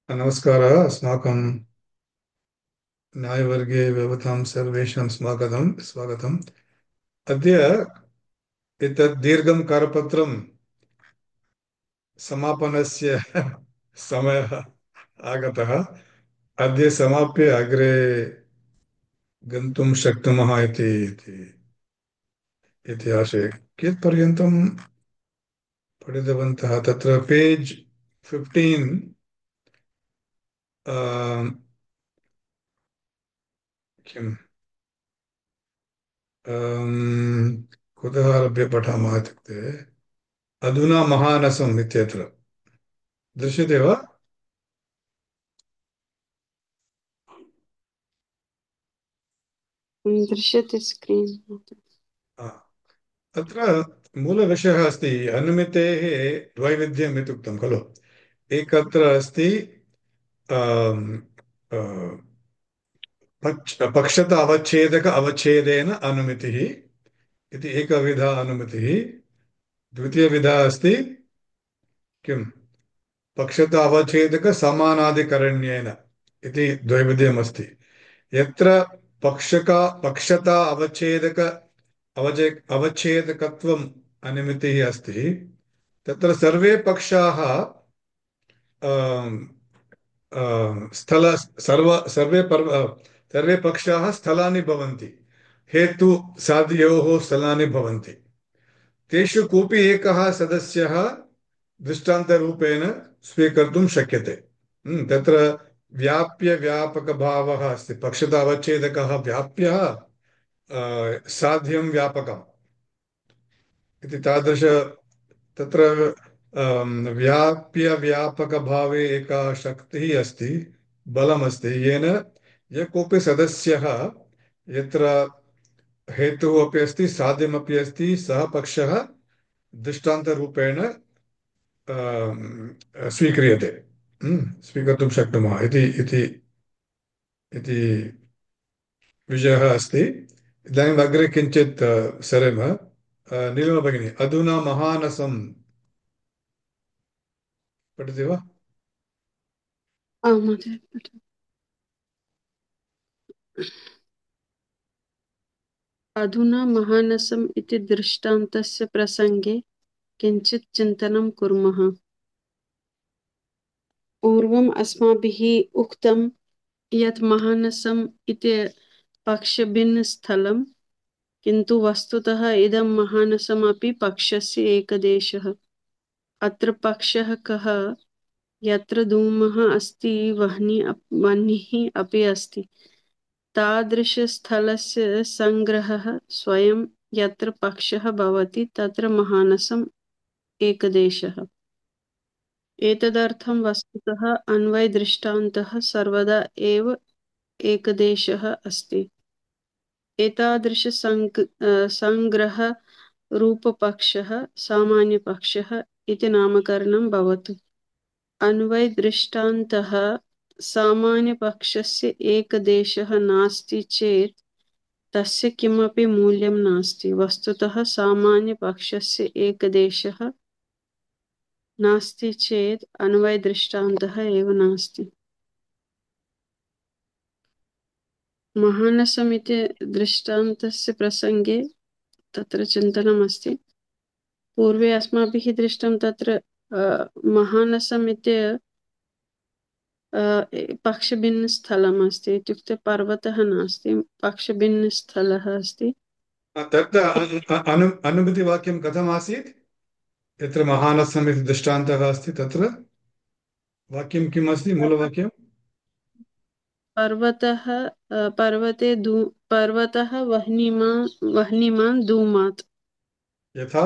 नमस्कारः। अस्माकं न्यायवर्गे भवतां सर्वेषां स्वागतम्। अद्य एतत् दीर्घं करपत्रं समापनस्य समयः आगतः। अद्य समाप्य अग्रे गन्तुं शक्नुमः इति आशये। कियत्पर्यन्तं पठितवन्तः? तत्र पेज् 15 किम् कुतः आरभ्य पठामः इत्युक्ते अधुना महानसम् इत्यत्र दृश्यते वा? दृश्यते स्क्रीन्। हा। अत्र मूलविषयः अस्ति अनुमितेः द्वैविध्यम् इत्युक्तं खलु। एकत्र अस्ति आम्, आ, पक्षत अवच्छेदक अवच्छेदेन अनुमितिः इति एकविधा अनुमितिः। द्वितीयविधा अस्ति किम् पक्षत अवच्छेदक समानाधिकरण्येन इति द्वैविध्यमस्ति। यत्र पक्षता अवच्छेदक अवच्छेदकत्वम् अनुमितिः अस्ति, तत्र सर्वे पक्षाः आम्, सर्वे पक्षाः स्थलानि भवन्ति। हेतु साधयोः स्थलानि भवन्ति। तेषु कोऽपि एकः सदस्यः दृष्टान्तरूपेण स्वीकर्तुं शक्यते। तत्र व्याप्य व्यापकभावः अस्ति। पक्षतावच्छेदकः व्याप्यः, साध्यं व्यापकम् इति तादृश तत्र व्याप्य व्यापकभावे एका शक्तिः अस्ति, बलमस्ति, येन यः कोऽपि सदस्यः यत्र हेतुः अपि अस्ति साध्यमपि अस्ति सः पक्षः दृष्टान्तरूपेण स्वीक्रियते। स्वीकर्तुं शक्नुमः इति इति इति विषयः अस्ति। इदानीम् अग्रे किञ्चित् सरेम। नीलिमा भगिनी अधुना महानसं पठति वा? आम् महोदय। अधुना महानसम् इति दृष्टान्तस्य प्रसङ्गे किञ्चित् चिन्तनं कुर्मः। पूर्वम् अस्माभिः उक्तं यत् महानसम् इति पक्षभिन्नस्थलं, किन्तु वस्तुतः इदं महानसमपि पक्षस्य एकदेशः। अत्र पक्षः कः? यत्र धूमः अस्ति, वह्निः अपि अस्ति, तादृशस्थलस्य संग्रहः स्वयं यत्र पक्षः भवति तत्र महानसम् एकदेशः। एतदर्थं वस्तुतः अन्वयदृष्टान्तः सर्वदा एव एकदेशः अस्ति। संग्रहरूपपक्षः सामान्यपक्षः इति नामकरणं भवतु। अन्वयदृष्टान्तः सामान्यपक्षस्य एकदेशः नास्ति चेत् तस्य किमपि मूल्यं नास्ति। वस्तुतः सामान्यपक्षस्य एकदेशः नास्ति चेत् अन्वयदृष्टान्तः एव नास्ति। महानसम् इति दृष्टान्तस्य प्रसङ्गे तत्र चिन्तनमस्ति। पूर्वे अस्माभिः दृष्टं तत्र महानसम् इति पक्षभिन्नस्थलम् अस्ति, इत्युक्ते पर्वतः नास्ति, पक्षभिन्नस्थलः अस्ति। तत्र अनुमतिवाक्यं कथमासीत्? यत्र महानसम् इति दृष्टान्तः अस्ति तत्र वाक्यं किम् अस्ति मूलवाक्यं? पर्वतः पर्वतः वह्निमान् धूमात्। यथा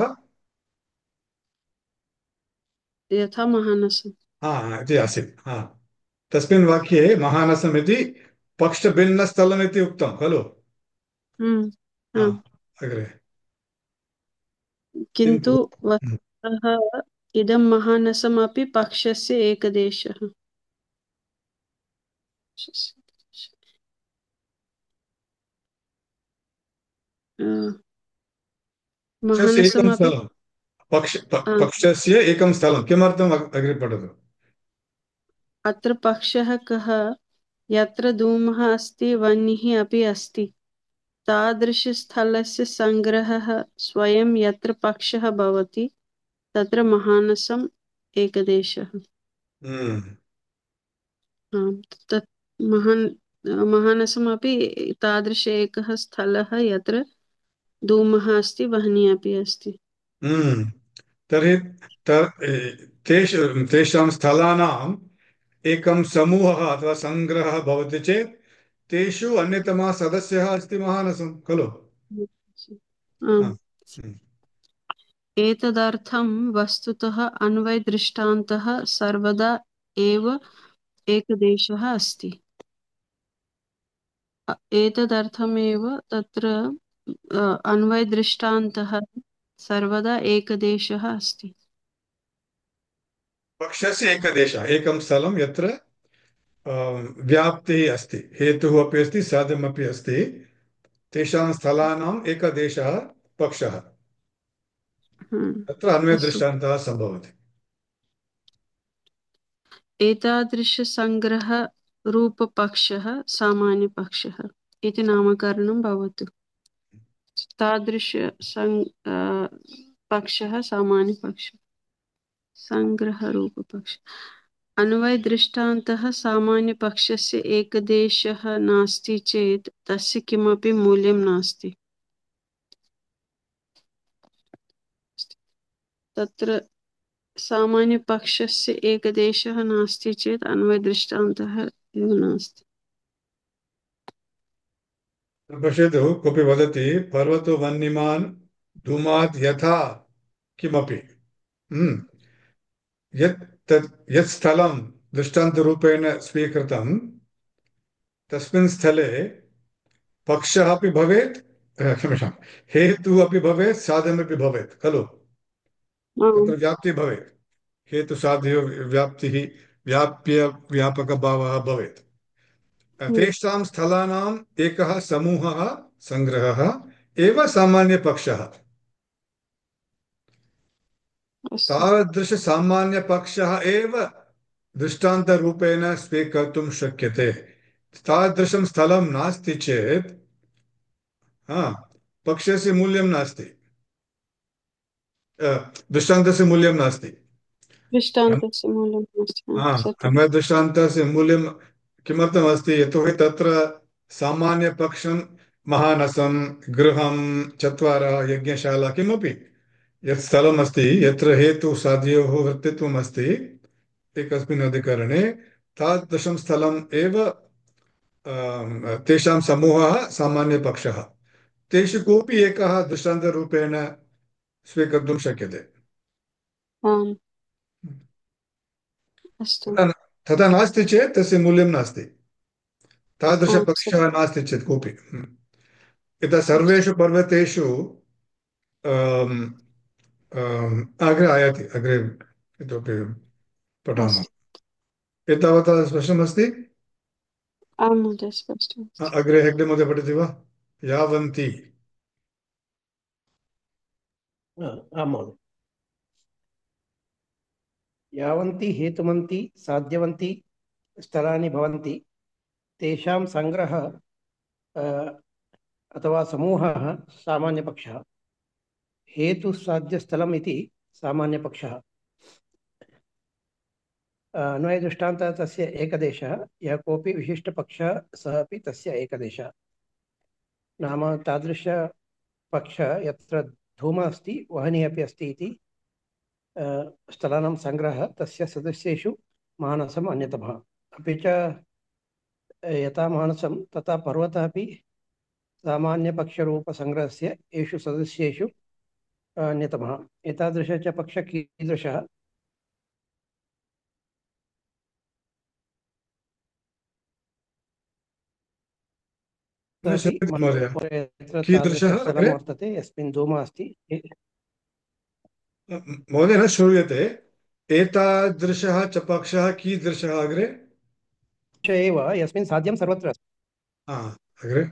यथा महानसम्। इति आसीत्। तस्मिन् वाक्ये महानसम् इति पक्षभिन्नस्थलम् इति उक्तं खलु। हम्म। हा, हाँ। अग्रे किन्तु किन्तु वस्तुतः इदं महानसमपि पक्षस्य एकदेशः। अ, पक्षस्य एकं महानसमपि स्थलं अ, पक्षस्य एकं स्थलं किमर्थम् अग्रे पठतु। अत्र पक्षः कः यत्र धूमः अस्ति वह्निः अपि अस्ति तादृशस्थलस्य सङ्ग्रहः स्वयं यत्र पक्षः भवति तत्र महानसम् एकदेशः। हम्म। आम्, तत् महान् महानसमपि तादृश एकः स्थलः यत्र धूमः अस्ति वह्निः अपि अस्ति। हम्म। तर्हि तेषां स्थलानाम् एकं समूहः अथवा सङ्ग्रहः भवति चेत् तेषु अन्यतमः सदस्यः अस्ति महानसं खलु। आम्, हा। हम्म। एतदर्थं वस्तुतः अन्वयदृष्टान्तः सर्वदा एव एकदेशः अस्ति। एतदर्थमेव तत्र अन्वयदृष्टान्तः सर्वदा एकदेशः अस्ति। पक्षस्य एकदेशः एकं स्थलं यत्र व्याप्तिः अस्ति हेतुः अपि अस्ति साध्यमपि अस्ति तेषां स्थलानाम् एकदेशः पक्षः तत्र अस्तु, अन्वयदृष्टान्तः सम्भवति। एतादृशसङ्ग्रहरूपपक्षः सामान्यपक्षः इति नामकरणं भवतु। तादृश पक्षः सामान्यपक्षः सङ्ग्रहरूपपक्ष अन्वयदृष्टान्तः सामान्यपक्षस्य एकदेशः नास्ति चेत् तस्य किमपि मूल्यं नास्ति। तत्र सामान्यपक्षस्य एकदेशः नास्ति चेत् अन्वयदृष्टान्तः एव नास्ति। पश्यतु कोऽपि वदति पर्वतो वह्निमान् धूमात् यथा किमपि हम्म, यत् स्थलं दृष्टान्तरूपेण स्वीकृतं तस्मिन् स्थले पक्षः अपि भवेत् क्षम्यतां हेतुः अपि भवेत् साधनमपि भवेत् खलु। आम्, तत्र व्याप्तिः भवेत् हेतुसाध्यो व्याप्तिः व्याप्य व्यापकभावः भवेत्। तेषां स्थलानाम् एकः समूहः सङ्ग्रहः एव सामान्यपक्षः। अस्तु, तादृशसामान्यपक्षः एव दृष्टान्तरूपेण स्वीकर्तुं शक्यते। तादृशं स्थलं नास्ति चेत् हा पक्षस्य मूल्यं नास्ति दृष्टान्तस्य मूल्यं नास्ति। दृष्टान्तस्य मूल्यं नास्ति। हा सत्यम्। अन्वयदृष्टान्तस्य मूल्यं किमर्थमस्ति यतोहि तत्र सामान्यपक्षं महानसं गृहं चत्वारः यज्ञशाला किमपि यत् स्थलमस्ति यत्र हेतुसाध्योः वर्तित्वम् अस्ति एकस्मिन् अधिकरणे तादृशं स्थलम् एव तेषां समूहः सामान्यपक्षः तेषु कोऽपि एकः दृष्टान्तरूपेण स्वीकर्तुं शक्यते। आम्, अस्तु, तथा तथा नास्ति चेत् तस्य मूल्यं नास्ति आम्, तादृशपक्षः नास्ति चेत् कोऽपि यथा अस्तु, सर्वेषु पर्वतेषु अग्रे आयाति अग्रे इतोपि पठामः। अस्तु। एतावता स्पष्टमस्ति। आम् महोदय, स्पष्टमस्ति। अग्रे हेग्डे महोदय पठति वा यावन्ति आं महोदय। यावन्ति हेतुमन्ति साध्यवन्ति स्थलानि भवन्ति तेषां सङ्ग्रहः अथवा समूहः सामान्यपक्षः हेतुसाध्यस्थलम् इति सामान्यपक्षः अन्वयदृष्टान्तः तस्य एकदेशः यः कोऽपि विशिष्टपक्षः सः अपि तस्य एकदेशः नाम तादृशपक्षः यत्र धूमः अस्ति वह्निः अपि अस्ति इति स्थलानां सङ्ग्रहः तस्य सदस्येषु मानसम् अन्यतमः अपि च यथा मानसं तथा पर्वतः अपि सामान्यपक्षरूपसङ्ग्रहस्य येषु सदस्येषु अन्यतमः एतादृश च पक्षः कीदृशः अपि श्रूयते महोदय यत्र कीदृशः तादृशस्थलं अग्रे वर्तते यस्मिन् धूमः अस्ति महोदय न श्रूयते एतादृशः च पक्षः कीदृशः अग्रे एव यस्मिन् साध्यं सर्वत्र अस्ति हा अग्रे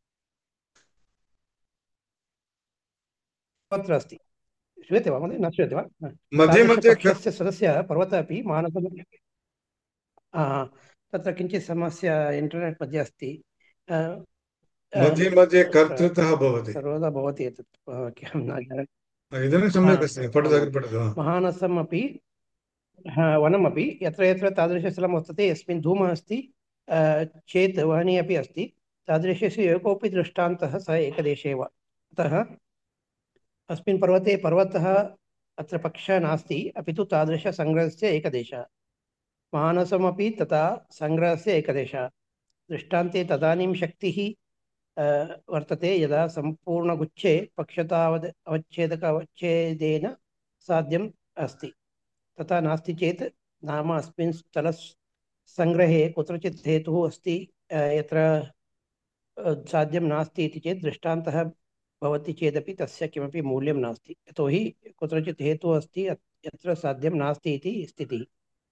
सर्वत्र अस्ति श्रूयते वा महोदय न श्रूयते वा मध्ये मध्ये तादृशपक्षस्य सदस्यः पर्वतः अपि मानसं तत्र किञ्चित् समस्या इण्टर्नेट् मध्ये अस्ति। मध्ये मध्ये तत्र कर्तृतः भवति। सर्वदा भवति एतत् किं न जानामि। इदानीं सम्यक् अस्ति, पठतु, आमां अग्रे पठतु। महानसमपि वनमपि यत्र यत्र तादृशस्थलं वर्तते यस्मिन् धूमः अस्ति चेत् वह्नि अपि अस्ति, तादृशस्य एकोऽपि दृष्टान्तः स एकदेशे एव। अतः अस्मिन् पर्वते पर्वतः अत्र पक्षः नास्ति, अपि तु तादृशसङ्ग्रहस्य एकदेशः। मानसमपि तथा सङ्ग्रहस्य एकदेशः। दृष्टान्ते तदानीं शक्तिः वर्तते यदा सम्पूर्णगुच्छे पक्षतावद् अवच्छेदेन साध्यम् अस्ति। तथा नास्ति चेत् नाम अस्मिन् स्थलसङ्ग्रहे कुत्रचित् हेतुः अस्ति यत्र साध्यं नास्ति इति चेत् दृष्टान्तः भवति चेदपि तस्य किमपि मूल्यं नास्ति, यतोहि कुत्रचित् हेतुः अस्ति यत्र साध्यं नास्ति इति स्थितिः।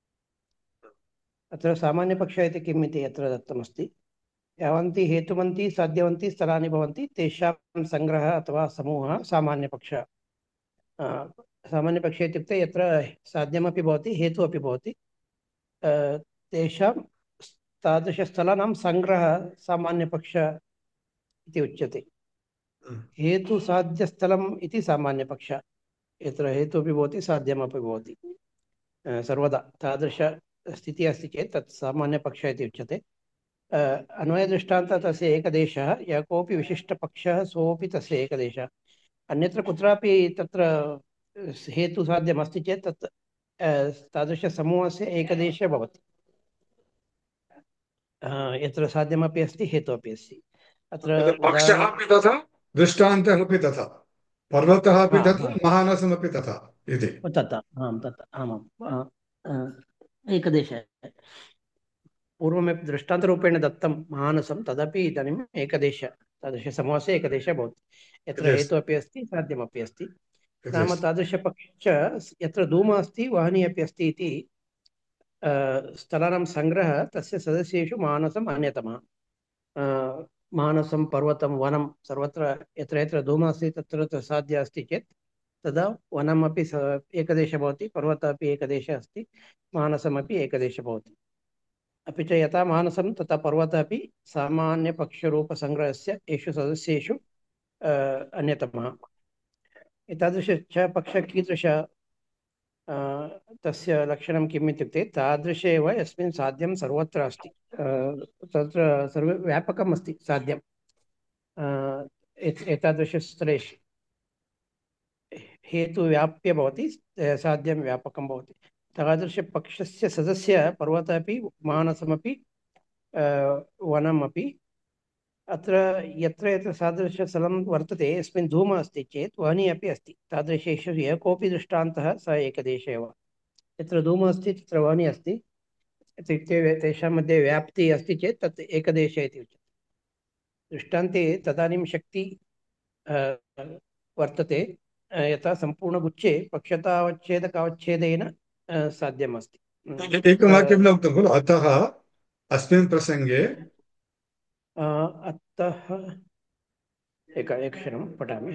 अत्र सामान्यपक्षः इति किम् इति यत्र दत्तमस्ति, यावन्ति हेतुवन्ति साध्यवन्ति स्थलानि भवन्ति तेषां सङ्ग्रहः अथवा समूहः सामान्यपक्षः। सामान्यपक्षे इत्युक्ते यत्र साध्यमपि भवति हेतुः अपि भवति, तेषां तादृशस्थलानां सङ्ग्रहः सामान्यपक्षः इति उच्यते। हेतुसाध्यस्थलम् इति सामान्यपक्षः, यत्र हेतुः अपि भवति साध्यमपि भवति। सर्वदा तादृशस्थितिः अस्ति चेत् तत् सामान्यपक्षः इति उच्यते। अन्वयदृष्टान्तः तस्य एकदेशः, यः कोऽपि विशिष्टपक्षः सोऽपि तस्य एकदेशः। अन्यत्र कुत्रापि तत्र हेतुसाध्यमस्ति चेत् तत् तादृशसमूहस्य एकदेशः भवति, यत्र साध्यमपि अस्ति हेतुः अपि अस्ति। अत्र पक्षः अपि तथा, दृष्टान्तः अपि तथा, पर्वतः अपि तथा, उदाहरणं महानसमपि तथा इति। तथा तथा आमाम् एकदेशः। पूर्वमेव दृष्टान्तरूपेण दत्तं मानसं, तदपि इदानीम् एकदेश, तादृशसमूहस्य एकदेशः भवति, यत्र इति अस्ति, हेतुः अपि अस्ति साध्यमपि अस्ति। इति नाम अस्ति। तादृशपक्ष यत्र धूमः अस्ति वह्निः अपि अस्ति इति स्थलानां सङ्ग्रहः तस्य सदस्येषु मानसम् अन्यतमः। मानसं पर्वतं वनं सर्वत्र यत्र यत्र धूमः अस्ति तत्र साध्य अस्ति चेत् तदा वनमपि एकदेशः भवति, पर्वतः अपि एकदेशः अस्ति, मानसमपि एकदेशः भवति। अपि च यथा मानसं तथा पर्वतः अपि सामान्यपक्षरूपसङ्ग्रहस्य एषु सदस्येषु अन्यतमः। एतादृश च पक्षः कीदृशः, तस्य लक्षणं किम् इत्युक्ते तादृश एव यस्मिन् साध्यं सर्वत्र अस्ति, तत्र सर्व व्यापकम् अस्ति साध्यं। एतादृशस्थलेषु हेतुव्याप्य भवति, साध्यं व्यापकं भवति। तादृशपक्षस्य सदस्य पर्वतः अपि मानसमपि वनमपि। अत्र यत्र यत्र सादृशस्थलं वर्तते यस्मिन् धूमः अस्ति चेत् वह्निः अपि अस्ति, तादृशेषु यः कोऽपि दृष्टान्तः स एकदेशः एव। यत्र धूमः अस्ति तत्र वह्निः अस्ति, इत्युक्ते तेषां मध्ये व्याप्तिः अस्ति चेत् तत् एकदेशः इति उच्यते। दृष्टान्ते तदानीं शक्ति वर्तते यथा सम्पूर्णगुच्छे पक्षतावच्छेदकावच्छेदेन साध्यम् अस्ति। एकं वाक्यं न उक्तं खलु, अतः अस्मिन् प्रसङ्गे। अतः एकक्षणं पठामि।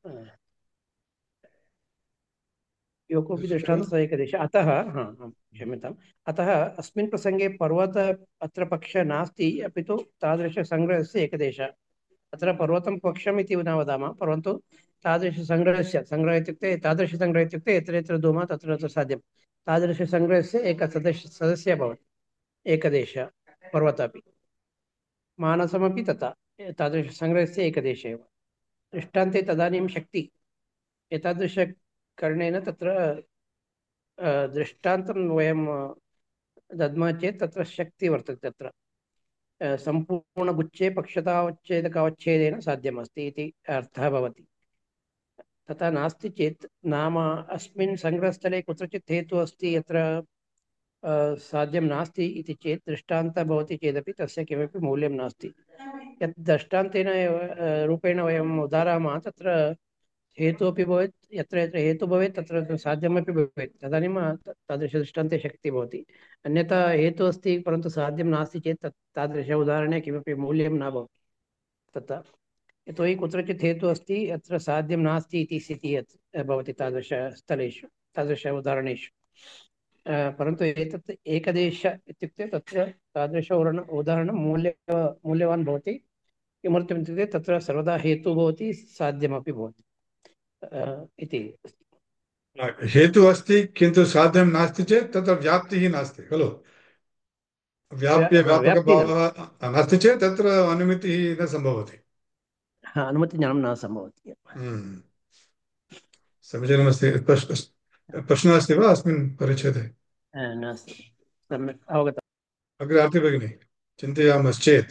यो कोऽपि दृष्टान्तः एकदेशः। अतः क्षम्यताम्। अतः अस्मिन् प्रसङ्गे पर्वत अत्र पक्षः नास्ति, अपि तु तादृशसङ्ग्रहस्य एकदेशः। अत्र पर्वतं पक्षम् इति न वदामः, परन्तु तादृशसङ्ग्रहस्य, सङ्ग्रहः इत्युक्ते तादृशसङ्ग्रहः इत्युक्ते यत्र यत्र धूमः तत्र तत्र साध्यं, तादृशसङ्ग्रहस्य एकः सदस्यः भवति एकदेशः। पर्वतः अपि मानसमपि तथा तादृशसङ्ग्रहस्य एकदेशः एव। दृष्टान्ते तदानीं शक्ति एतादृशकरणेन तत्र दृष्टान्तं वयं दद्मः चेत् तत्र शक्तिः वर्तते, तत्र सम्पूर्णगुच्छे पक्षतावच्छेदकावच्छेदेन साध्यमस्ति इति अर्थः भवति। तथा नास्ति चेत् नाम अस्मिन् सङ्ग्रहस्थले कुत्रचित् हेतुः अस्ति यत्र साध्यं नास्ति इति चेत् दृष्टान्तः भवति चेदपि तस्य किमपि मूल्यं नास्ति। यत् दृष्टान्तेन रूपेण वयम् उदाहरामः तत्र हेतुः अपि भवेत्, यत्र यत्र हेतुः भवेत् तत्र साध्यमपि भवेत्, तदानीं तादृशदृष्टान्ते शक्तिः भवति। अन्यथा हेतुः अस्ति परन्तु साध्यं नास्ति चेत् तादृश उदाहरणे किमपि मूल्यं न भवति। तथा यतोहि कुत्रचित् हेतुः अस्ति यत्र साध्यं नास्ति इति स्थितिः भवति तादृशस्थलेषु, तादृश उदाहरणेषु। परन्तु एतत् एकदेश इत्युक्ते तत्र तादृश उदाहरणं मूल्यवान् भवति। किमर्थम् इत्युक्ते तत्र सर्वदा हेतुः भवति, साध्यमपि भवति इति। हेतुः अस्ति किन्तु साध्यं नास्ति चेत् तत्र व्याप्तिः नास्ति खलु। व्याप्तिः व्याप्यव्यापकभावः नास्ति चेत् तत्र अनुमितिः न सम्भवति। अनुमतिज्ञानं न सम्भवति। हम्म। समीचीनमस्ति। प्रश्नः अस्ति वा अस्मिन् परिच्छेदे? नास्ति, सम्यक् अवगतम्। अग्रे आरति भगिनी, चिन्तयामश्चेत्।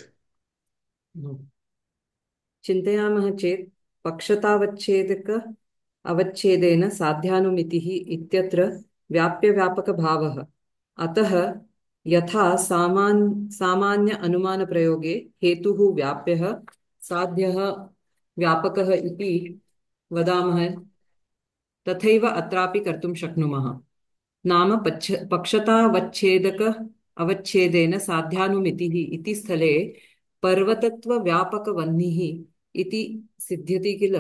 चिन्तयामः चेत् पक्षतावच्छेदक अवच्छेदेन साध्यानुमितिः इत्यत्र व्याप्यव्यापकभावः। अतः यथा सामान्य अनुमानप्रयोगे हेतुः व्याप्यः साध्यः व्यापकः इति वदामः, तथैव अत्रापि कर्तुं शक्नुमः। नाम पक्षतावच्छेदक अवच्छेदेन साध्यानुमितिः इति स्थले पर्वतत्वव्यापकवह्निः इति सिद्ध्यति किल।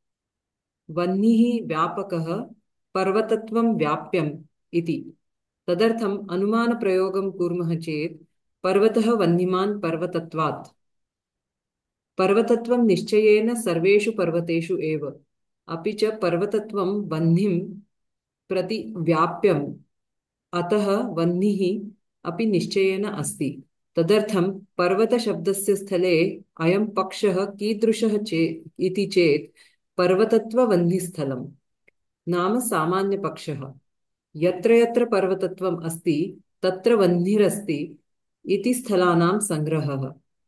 वह्निः व्यापकः, पर्वतत्वं व्याप्यम् इति। तदर्थम् अनुमानप्रयोगं कुर्मः चेत् पर्वतः वह्निमान् पर्वतत्वात्। पर्वतत्वं निश्चयेन सर्वेषु पर्वतेषु एव, अपि च पर्वतत्वं वह्निं प्रति व्याप्यम्, अतः वह्निः अपि निश्चयेन अस्ति। तदर्थं पर्वतशब्दस्य स्थले अयं पक्षः कीदृशः इति चेत् पर्वतत्ववह्निस्थलम्, नाम सामान्यपक्षः। यत्र यत्र पर्वतत्वम् अस्ति तत्र वह्निरस्ति इति स्थलानां संग्रहः।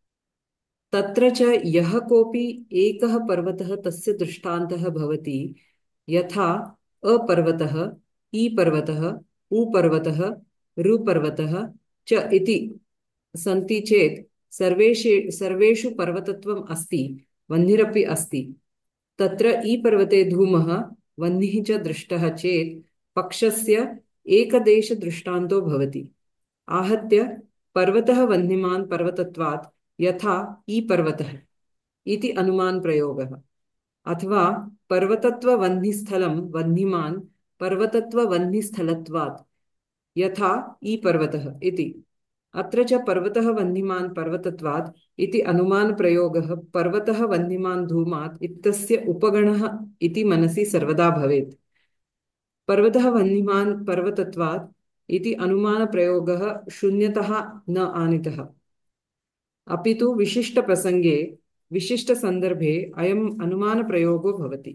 तत्र च यः कोऽपि एकः पर्वतः तस्य दृष्टान्तः भवति, यथा अपर्वतः, ईपर्वतः, ऊपर्वतः, ऋपर्वतः च इति सन्ति चेत् सर्वेषु पर्वतत्वम् अस्ति, वह्निरपि अस्ति। तत्र ईपर्वते धूमः, वह्निः च दृष्टः चेत् पक्षस्य एकदेशदृष्टान्तो भवति। आहत्य पर्वतः वह्निमान् पर्वतत्वात् यथा ईपर्वतः इति अनुमान प्रयोगः, अथवा पर्वतत्ववह्निस्थलं वह्निमान् पर्वतत्ववह्निस्थलत्वात् यथा ईपर्वतः इति। अत्र च पर्वतः वह्निमान् पर्वतत्वात् इति अनुमानप्रयोगः पर्वतः वह्निमान् धूमात् इत्यस्य उपगणः इति मनसि सर्वदा भवेत्। पर्वतः वह्निमान् पर्वतत्वात् इति अनुमानप्रयोगः शून्यतः न आनीतः, अपि तु विशिष्टप्रसङ्गे विशिष्टसन्दर्भे अयम् अनुमानप्रयोगो भवति।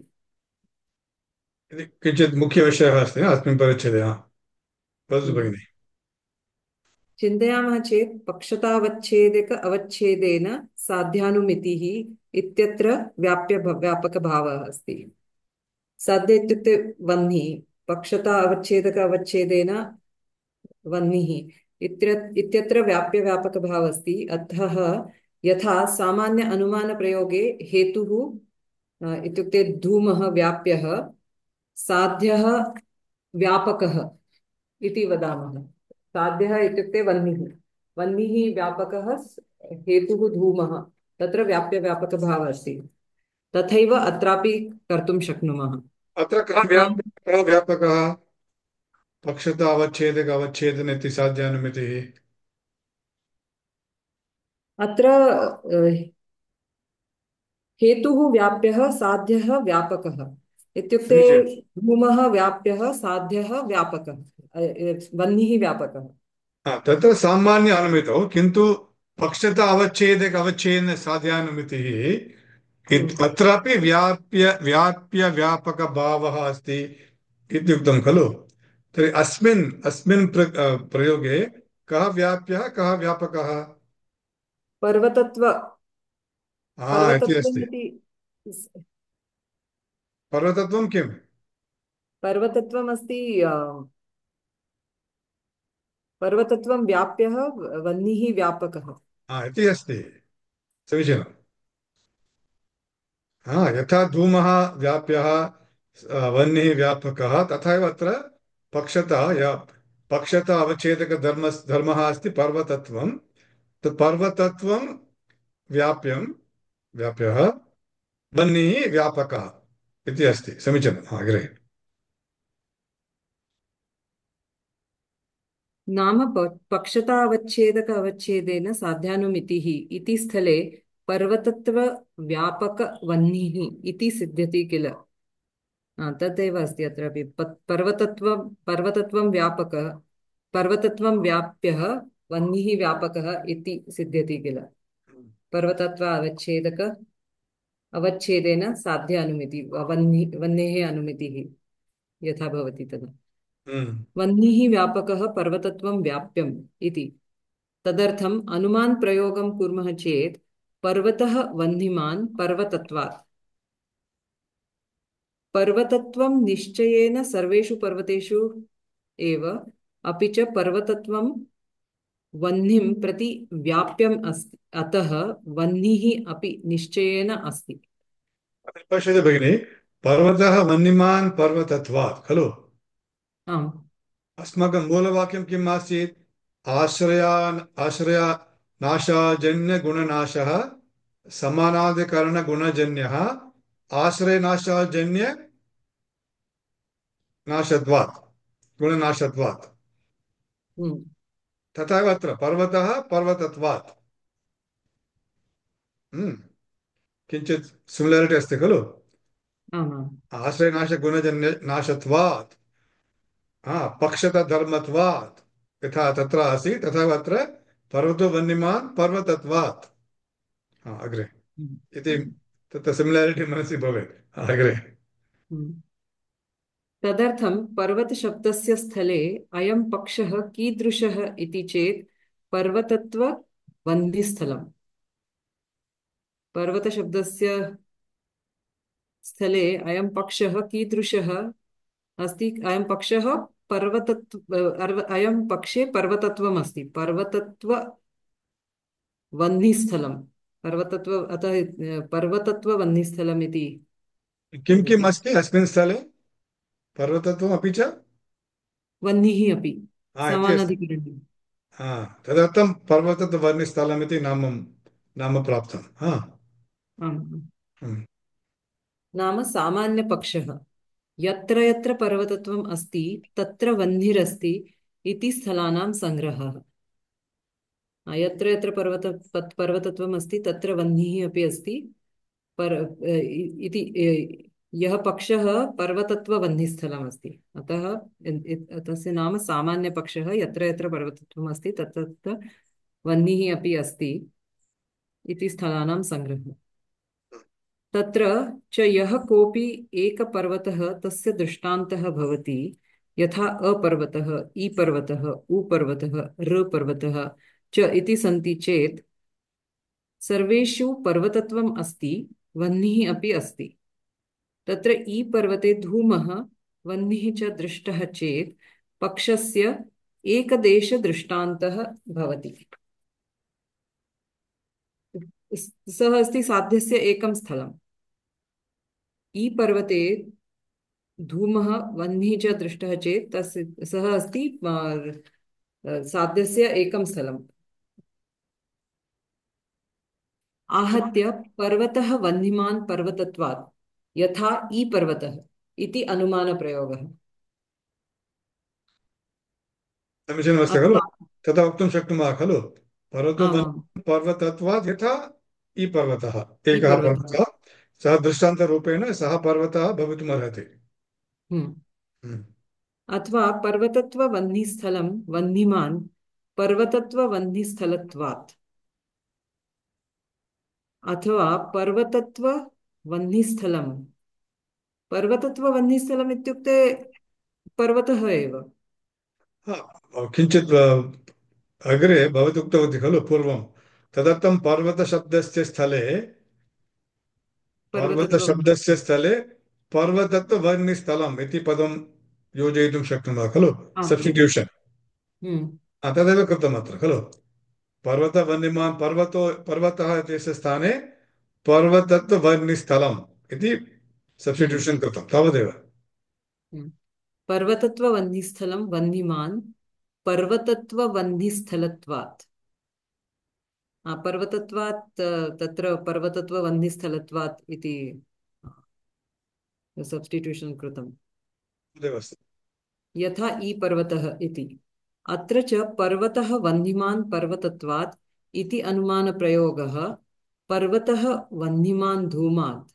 इति किञ्चित् मुख्यविषयः अस्ति अस्मिन् परिच्छेदे। वदतु भगिनि। चिन्तयामः चेत् पक्षतावच्छेदक अवच्छेदेन साध्यानुमितिः इत्यत्र व्यापकभावः अस्ति। साध्य इत्युक्ते वह्निः, पक्षता अवच्छेदक अवच्छेदेन वह्निः इत्यत्र व्याप्यव्यापकभावः अस्ति। अतः यथा सामान्य अनुमानप्रयोगे हेतुः इत्युक्ते धूमः व्याप्यः, साध्यः व्यापकः इति वदामः। साध्यः इत्युक्ते वह्निः, वह्निः व्यापकः, हेतुः धूमः, तत्र व्याप्यव्यापकभावः अस्ति। तथैव अत्रापि कर्तुं शक्नुमः। अत्र कः व्यापकः? पक्षता अवच्छेदक अवच्छेदन इति साध्यानुमितिः। अत्र हेतुः व्याप्यः, साध्यः व्यापकः इत्युक्ते समीचीनं। धूमः व्याप्यः, साध्यः व्यापकः, वह्निः व्यापकः। तत्र सामान्य अनुमितौ, किन्तु पक्षता अवच्छेदक अवच्छेदन साध्यानुमितिः अत्रापि व्यापकभावः अस्ति इत्युक्तं खलु। तर्हि अस्मिन् प्रयोगे कः व्याप्यः कः व्यापकः? पर्वतत्व इति पर्वतत्वम् अस्ति। इति पर्वतत्वं किम्? पर्वतत्वम् अस्ति, पर्वतत्वं व्याप्यः, वह्निः व्यापकः इति अस्ति। समीचीनम्। यथा धूमः व्याप्यः, वह्निः व्यापकः, तथा एव अत्र पक्षता अवच्छेदकधर्मः अस्ति पर्वतत्वं। तत् पर्वतत्वं व्याप्यः, वह्निः व्यापकः इति अस्ति। समीचीनम्। अग्रे। नाम पक्षतावच्छेदक अवच्छेदेन साध्यानुमितिः इति स्थले पर्वतत्वव्यापकवह्निः इति सिद्ध्यति किल। तदेव अस्ति अत्रापि पर्वतत्वं व्यापकः पर्वतत्वं व्याप्यः वह्निः व्यापकः इति सिद्ध्यति किल। पर्वतत्व अवच्छेदक अवच्छेदेन साध्य अनुमिति वह्नेः अनुमितिः यथा भवति तदा वह्निः व्यापकः पर्वतत्वं व्याप्यम् इति। तदर्थम् अनुमान प्रयोगं कुर्मः चेत् पर्वतः वह्निमान् पर्वतत्वात्। पर्वतत्वं निश्चयेन सर्वेषु पर्वतेषु एव, अपि च पर्वतत्वं वह्निं प्रति व्याप्यम् अस्ति, अतः वह्निः अपि निश्चयेन अस्ति। पश्यतु भगिनि, पर्वतः वह्निमान् पर्वतत्वात् खलु। आम् अस्माकं मूलवाक्यं किम् आसीत्? आश्रयनाशाजन्यगुणनाशः समानाधिकरणगुणजन्यः आश्रयनाशाजन्यनाशत्वात् गुणनाशत्वात्। तथा अत्र पर्वतः पर्वतत्वात् किञ्चित् सिमिलारिटी अस्ति खलु। आश्रयनाशगुणजन्यनाशत्वात् पक्षतधर्मत्वात् यथा तत्र आसीत् तथा अत्र पर्वतो वह्निमान् पर्वतत्वात् अग्रे इति तत्र सिमिलारिटी मनसि भवेत् अग्रे। तदर्थं पर्वतशब्दस्य स्थले अयं पक्षः कीदृशः इति चेत् पर्वतत्ववह्निस्थलम्। पर्वतशब्दस्य स्थले अयं पक्षः कीदृशः अस्ति? अयं पक्षः अयं पक्षे पर्वतत्वम् अस्ति। पर्वतत्ववह्निस्थलं पर्वतत्व अतः पर्वतत्ववह्निस्थलम् इति किं किम् अस्ति अस्मिन् स्थले? पर्वतत्वम् अपि च वह्निः अपि इति अस्ति। समानाधिकरणं। तदर्थं पर्वतत्ववर्णस्थलम् इति नाम प्राप्तं। नाम सामान्यपक्षः। यत्र यत्र पर्वतत्वम् अस्ति तत्र वह्निरस्ति इति स्थलानां संग्रहः। यत्र यत्र पर्वतत्वम् अस्ति तत्र वह्निः अपि अस्ति इति यः पक्षः पर्वतत्ववह्निस्थलम् अस्ति। अतः तस्य नाम सामान्यपक्षः। यत्र यत्र पर्वतत्वम् अस्ति तत्र तत्र वह्निः अपि अस्ति इति स्थलानां संग्रहः। तत्र च यः कोऽपि एकपर्वतः तस्य दृष्टान्तः भवति, यथा अपर्वतः, ईपर्वतः, ऊपर्वतः, रपर्वतः च इति सन्ति चेत् सर्वेषु पर्वतत्वम् अस्ति, वह्निः अपि अस्ति। तत्र ईपर्वते धूमः वह्निः च दृष्टः चेत् पक्षस्य एकदेशदृष्टान्तः भवति। सः अस्ति साध्यस्य एकं स्थलम्। ईपर्वते धूमः वह्निः च दृष्टः चेत् सः अस्ति साध्यस्य एकं स्थलम्। आहत्य पर्वतः वह्निमान् पर्वतत्वात् यथा ईपर्वतः इति अनुमानप्रयोगः। समीचीनमस्ति खलु। तथा वक्तुं शक्नुमः खलु। पर्वतो पर्वतत्वात् यथा ईपर्वतः एकः पर्वतः, सः दृष्टान्तरूपेण सः पर्वतः भवितुमर्हति। अथवा पर्वतत्ववह्निस्थलं वह्निमान् पर्वतत्ववह्निस्थलत्वात्। अथवा पर्वतत्ववह्निस्थलम् इत्युक्ते पर्वतः एव। किञ्चित् अग्रे भवती उक्तवती खलु पूर्वं। तदर्थं पर्वतशब्दस्य स्थले पर्वतत्ववर्णिस्थलम् इति पदं योजयितुं शक्नुमः खलु। सब्स्टिट्यूशन् तदेव कृतम् अत्र खलु। पर्वतवर्णिमान् पर्वतः इत्यस्य स्थाने पर्वतत्ववर्णिस्थलम् इति सब्स्टिट्यूशन् कृतं तावदेव। पर्वतत्ववह्निस्थलं वह्निमान् पर्वतत्ववह्निस्थलत्वात्। पर्वतत्वात् तत्र पर्वतत्ववह्निस्थलत्वात् इति सब्स्टिट्यूशन् कृतम्। यथा ईपर्वतः इति अत्र च पर्वतः वह्निमान् पर्वतत्वात् इति अनुमानप्रयोगः पर्वतः वह्निमान् धूमात्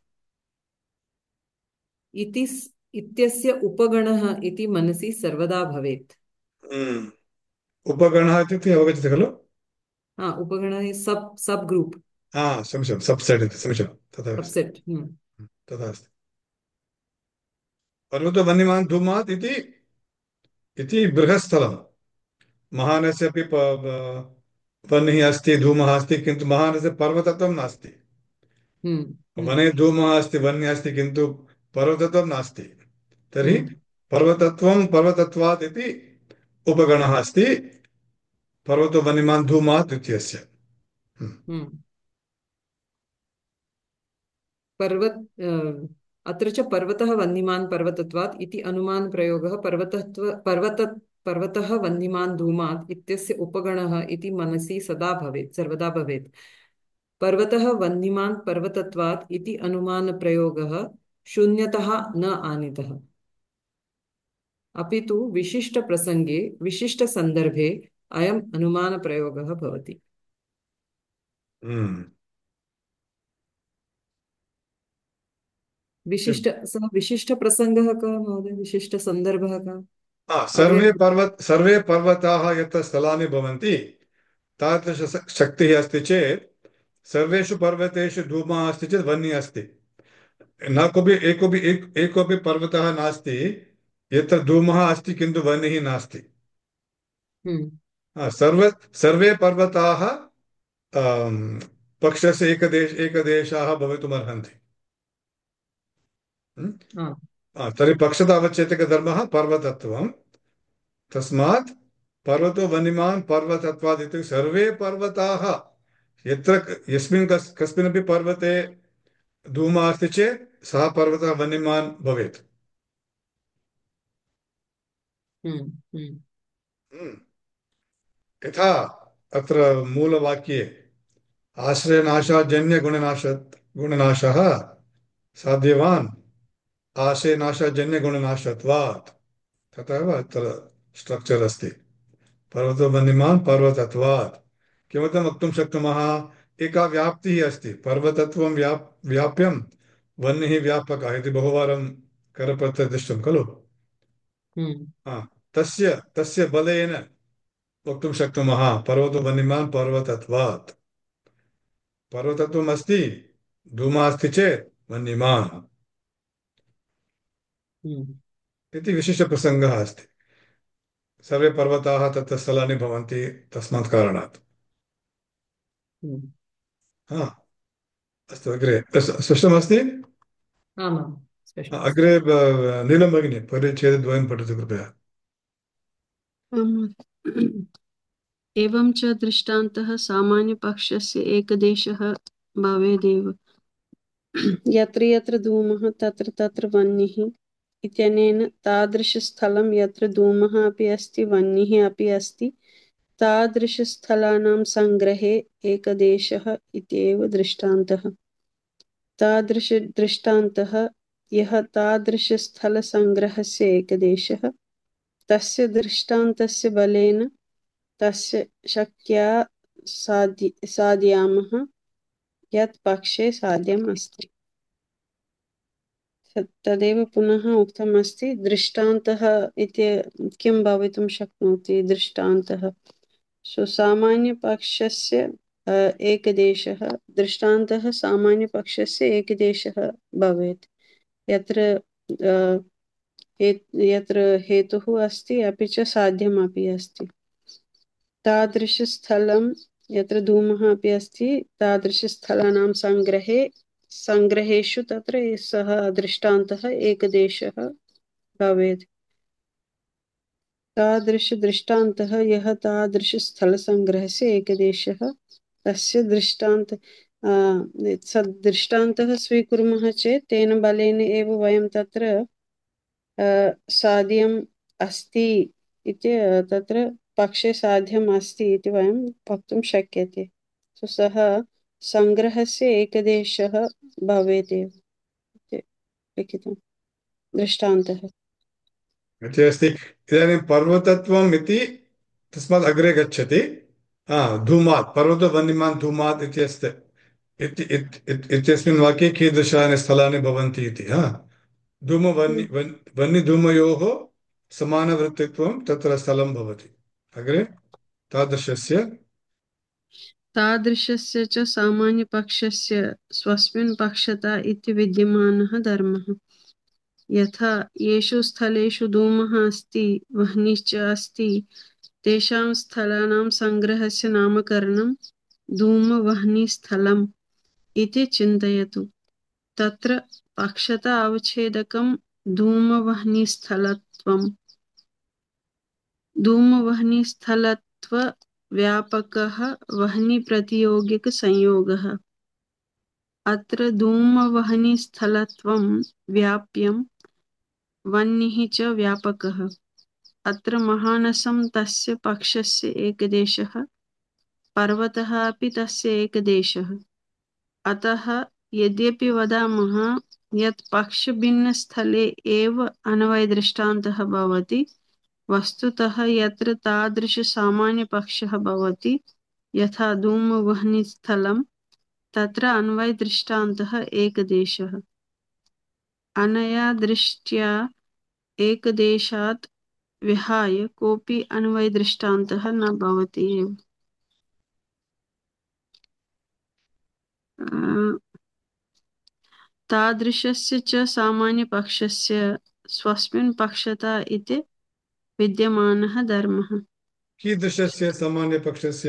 इत्यस्य उपगणः इति मनसि सर्वदा भवेत्। उपगणः इत्युक्ते अवगच्छति खलु? उपगणः सब ग्रुप समीचीनं सब्सेट् इति समीचीनं तथा अस्ति। सबसेट। तथा अस्ति। पर्वतवह्निमान् धूमात् इति बृहत्स्थलं। महानस्य अपि वह्निः अस्ति, धूमः अस्ति, किन्तु महानस्य पर्वतत्वं नास्ति। वने धूमः अस्ति, वह्निः अस्ति, किन्तु पर्वतत्वं नास्ति। तर्हि पर्वतत्वं पर्वतत्वात् इति उपगणः अस्ति पर्वतवह्निमान् धूमात् इत्यस्य। अत्र च पर्वतः वह्निमान् पर्वतत्वात् इति अनुमानप्रयोगः पर्वतः वह्निमान् धूमात् इत्यस्य उपगणः इति मनसि सर्वदा भवेत्। पर्वतः वह्निमान् पर्वतत्वात् इति अनुमानप्रयोगः शून्यतः न आनीतः, अपि तु विशिष्टप्रसङ्गे विशिष्टसन्दर्भे अयम् अनुमानप्रयोगः भवति। सः विशिष्टप्रसङ्गः कः महोदय? विशिष्टसन्दर्भः कः? सर्वे पर्वताः यत्र स्थलानि भवन्ति तादृशशक्तिः अस्ति चेत् सर्वेषु पर्वतेषु धूमः अस्ति चेत् वह्निः अस्ति। न एकोपि पर्वतः नास्ति यत्र धूमः अस्ति किन्तु वह्निः नास्ति। सर्वे पर्वताः पक्षस्य एकदेशाः भवितुमर्हन्ति। तर्हि पक्षतावच्छेदकधर्मः पर्वतत्वं। तस्मात् पर्वतो वह्निमान् पर्वतत्वात् इत्युक्ते सर्वे पर्वताः यस्मिन् कस्मिन्नपि पर्वते धूमः अस्ति चेत् सः पर्वतः वह्निमान् भवेत्। यथा अत्र मूलवाक्ये गुणनाशः साध्यवान् आश्रयनाशजन्यगुणनाशत्वात्, तथा एव अत्र स्ट्रक्चर् अस्ति। पर्वतो वह्निमान् पर्वतत्वात् किमर्थं वक्तुं शक्नुमः? एका व्याप्तिः अस्ति। पर्वतत्वं व्याप्यं, वह्निः व्यापकः इति बहुवारं करपत्रे दृष्टं खलु? तस्य बलेन वक्तुं शक्नुमः पर्वतो वह्निमान् पर्वतत्वात्। पर्वतत्वम् अस्ति, धूमः अस्ति चेत् वह्निमान् इति विशिष्टप्रसङ्गः अस्ति। सर्वे पर्वताः तत्र स्थलानि भवन्ति तस्मात् कारणात्। अस्तु, अग्रे स्पष्टमस्ति? अग्रे नीलं भगिनी परिच्छेदद्वयं पठतु कृपया। एवं च दृष्टान्तः सामान्यपक्षस्य एकदेशः भवेदेव। यत्र यत्र धूमः तत्र तत्र वह्निः इत्यनेन तादृशस्थलं यत्र धूमः अपि अस्ति वह्निः अपि अस्ति तादृशस्थलानां सङ्ग्रहे एकदेशः इत्येव दृष्टान्तः। तादृशदृष्टान्तः यः तादृशस्थलसङ्ग्रहस्य एकदेशः तस्य दृष्टान्तस्य बलेन तस्य शक्त्या साधयामः यत् पक्षे साध्यम् अस्ति। तदेव पुनः उक्तमस्ति। दृष्टान्तः इति किं भवितुं शक्नोति? दृष्टान्तः सामान्यपक्षस्य एकदेशः, दृष्टान्तः सामान्यपक्षस्य एकदेशः भवेत् यत्र हेतुः अस्ति अपि च साध्यमपि अस्ति। तादृशस्थलं यत्र धूमः अपि अस्ति तादृशस्थलानां सङ्ग्रहेषु तत्र सः दृष्टान्तः एकदेशः भवेत्। तादृशदृष्टान्तः यः तादृशस्थलसङ्ग्रहस्य एकदेशः तस्य दृष्टान्तः स्वीकुर्मः चेत् तेन बलेन एव वयं तत्र साध्यम् अस्ति इति, तत्र पक्षे साध्यम् अस्ति इति वयं वक्तुं शक्यते। सः सङ्ग्रहस्य एकदेशः भवेत् एव लिखितं दृष्टान्तः। अस्ति। इदानीं पर्वतत्वम् इति तस्मात् अग्रे गच्छति। धूमात् पर्वतवह्निमान् धूमात् इत्यस्ति इत्यस्मिन् वाक्ये कीदृशानि स्थलानि भवन्ति इति। वह्निधूमयोः समानवृत्तित्वं तत्र स्थलं भवति। अग्रे तादृशस्य तादृशस्य च सामान्यपक्षस्य स्वस्मिन् पक्षता इति विद्यमानः धर्मः। यथा येषु स्थलेषु धूमः अस्ति वह्निश्च अस्ति तेषां स्थलानां संग्रहस्य नामकरणं धूमवह्निस्थलम् इति चिन्तयतु। तत्र पक्षता अवच्छेदकं धूमवह्निस्थलत्वम्। धूमवह्निस्थलत्वव्यापकः वह्निप्रतियोगिकसंयोगः। अत्र धूमवह्निस्थलत्वं व्याप्यं वह्निः च व्यापकः। अत्र महानसं तस्य पक्षस्य एकदेशः पर्वतः अपि तस्य एकदेशः। अतः यद्यपि वदामः यत् पक्षभिन्नस्थले एव अन्वयदृष्टान्तः भवति वस्तुतः यत्र तादृशसामान्यपक्षः भवति यथा धूमवह्निस्थलं तत्र अन्वयदृष्टान्तः एकदेशः। अनया दृष्ट्या एकदेशात् विहाय कोऽपि अन्वयदृष्टान्तः न भवति एव। तादृशस्य च सामान्यपक्षस्य स्वस्मिन् पक्षता इति विद्यमानः धर्मः। कीदृशस्य सामान्यपक्षस्य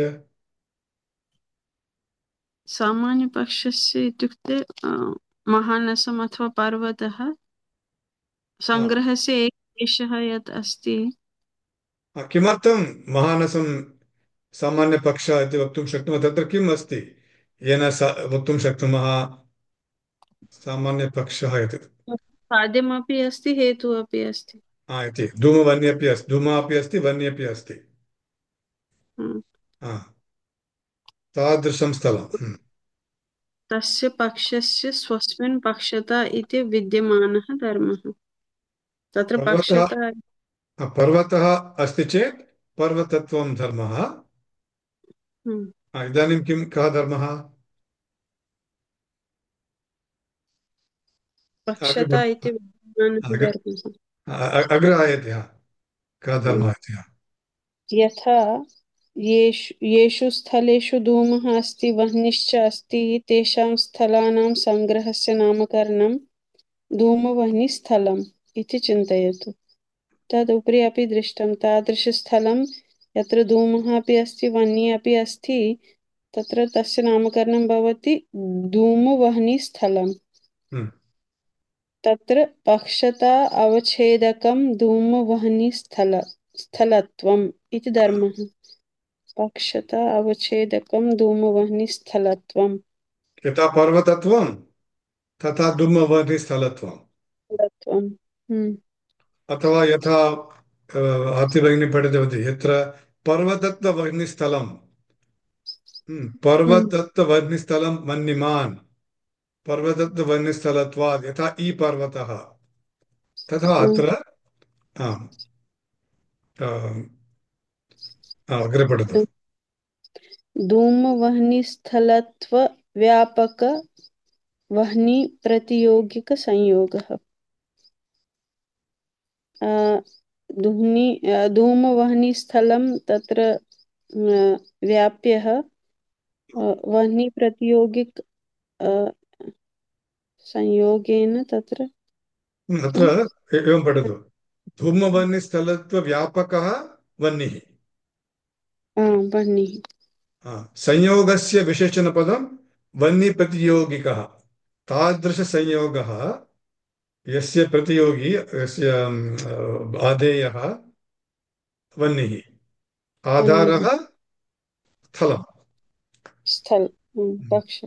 सामान्यपक्षस्य इत्युक्ते महानसम् अथवा पर्वतः सङ्ग्रहस्य एकदेशः यत् अस्ति। किमर्थं महानसं सामान्यपक्षः इति वक्तुं शक्नुमः? तत्र किम् अस्ति येन वक्तुं शक्नुमः सामान्यपक्षः इति? साध्यमपि अस्ति हेतुः अपि अस्ति। इति धूमवह्न्यपि अस्ति, धूमः अपि अस्ति, वह्निः अपि अस्ति। तादृशं स्थलं तस्य पक्षस्य स्वस्मिन् पक्षता इति विद्यमानः धर्मः। तत्र पक्षता पर्वतः अस्ति चेत् पर्वतत्वं धर्मः। इदानीं कः धर्मः? पक्षता इति विद्यमानः धर्मः। अग्रे आयति कः धर्मः इति। यथा येषु स्थलेषु धूमः अस्ति वह्निश्च अस्ति तेषां स्थलानां संग्रहस्य नामकरणं धूमवह्निस्थलम् इति चिन्तयतु। तदुपरि अपि दृष्टं तादृशस्थलं यत्र धूमः अपि अस्ति वह्निः अपि अस्ति तत्र तस्य नामकरणं भवति धूमवह्निस्थलम्। तत्र पक्षता अवच्छेदकं धूमवह्निस्थलत्वम् इति धर्मः। पक्षता अवच्छेदकं धूमवह्निस्थलत्वम्। यथा पर्वतत्वं तथा धूमवह्निस्थलत्वम्। अथवा यथा आर्तिभगिनी पठितवती यत्र पर्वतत्ववह्निस्थलं पर्वतत्ववह्निस्थलं मन्निमान् पर्वतत्ववह्निस्थलत्वात् यथा पर्वतः तथा अत्र अग्रे पठतु। धूमवह्निस्थलत्वव्यापक वह्निप्रतियोगिकसंयोगः। धूमवह्निस्थलं तत्र व्याप्यः वह्निप्रतियोगिक संयोगेन तत्र अत्र एवं पठतु। धूमवह्निस्थलत्वव्यापकः वह्निः वह्निः संयोगस्य विशेषणपदं वह्निप्रतियोगिकः। तादृशसंयोगः यस्य प्रतियोगी यस्य आधेयः वह्निः आधारः स्थलं पक्ष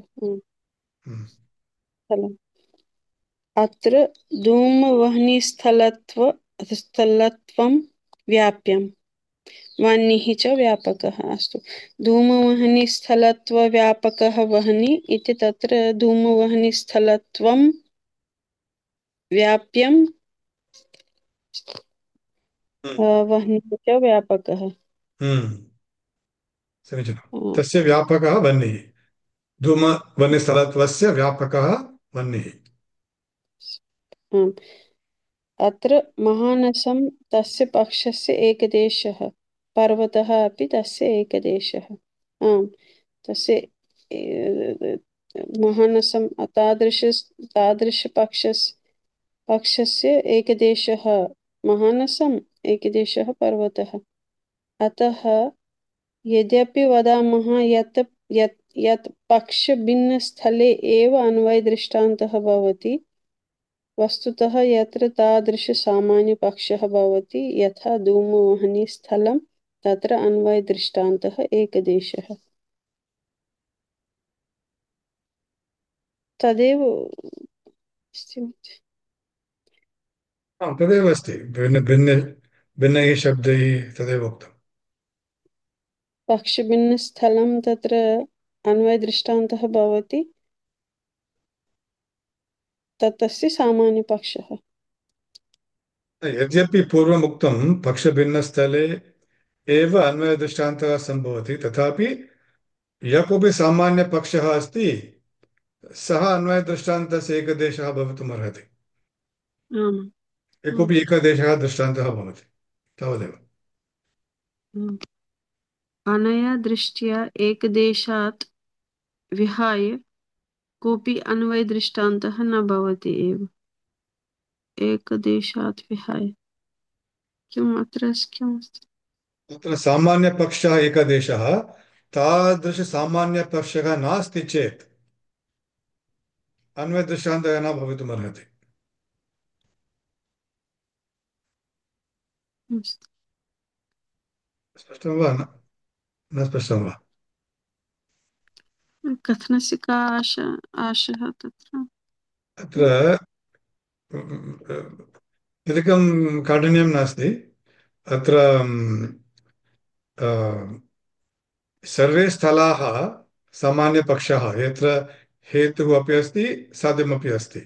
स्थलम्। अत्र धूमवह्निस्थलत्वं व्याप्यं वह्निः च व्यापकः। अस्तु धूमवह्निस्थलत्वव्यापकः वह्निः इति तत्र धूमवह्निस्थलत्वं व्याप्यं वह्निः च व्यापकः। समीचीनं। तस्य व्यापकः वह्निः। धूमवह्निस्थलत्वस्य व्यापकः वह्निः। अत्र महानसं तस्य पक्षस्य एकदेशः, पर्वतः अपि तस्य एकदेशः। आम्, तस्य महानसं पक्षस्य एकदेशः महानसम्, एकदेशः पर्वतः। अतः यद्यपि वदामः यत् यत् यत् पक्षभिन्नस्थले एव अन्वयदृष्टान्तः भवति, वस्तुतः यत्र तादृशसामान्यपक्षः भवति, यथा धूमवह्निस्थलं, तत्र अन्वयदृष्टान्तः एकदेशः। तदेव तदेव अस्ति, भिन्नैः शब्दैः तदेव उक्तम्। पक्षभिन्नस्थलं तत्र अन्वयदृष्टान्तः भवति, तस्य सामान्यपक्षः। यद्यपि पूर्वम् उक्तं पक्षभिन्नस्थले एव अन्वयदृष्टान्तः सम्भवति, तथापि यः कोऽपि सामान्यपक्षः अस्ति सः अन्वयदृष्टान्तस्य एकदेशः भवितुमर्हति। यः कोऽपि एकदेशः दृष्टान्तः भवति, तावदेव। अनया दृष्ट्या एकदेशात् विहाय कोऽपि अन्वयदृष्टान्तः न भवति एव। एकदेशात् विहाय किम् अत्र किम् अस्ति? तत्र सामान्यपक्षः एकदेशः, तादृशसामान्यपक्षः नास्ति चेत् अन्वयदृष्टान्तः न भवितुमर्हति। स्पष्टं वा न स्पष्टं वा? कथनस्य का आशः तत्र? अत्र अधिकं काठिन्यं नास्ति। अत्र सर्वे स्थलाः सामान्यपक्षः, यत्र हेतुः अपि अस्ति साध्यमपि अस्ति।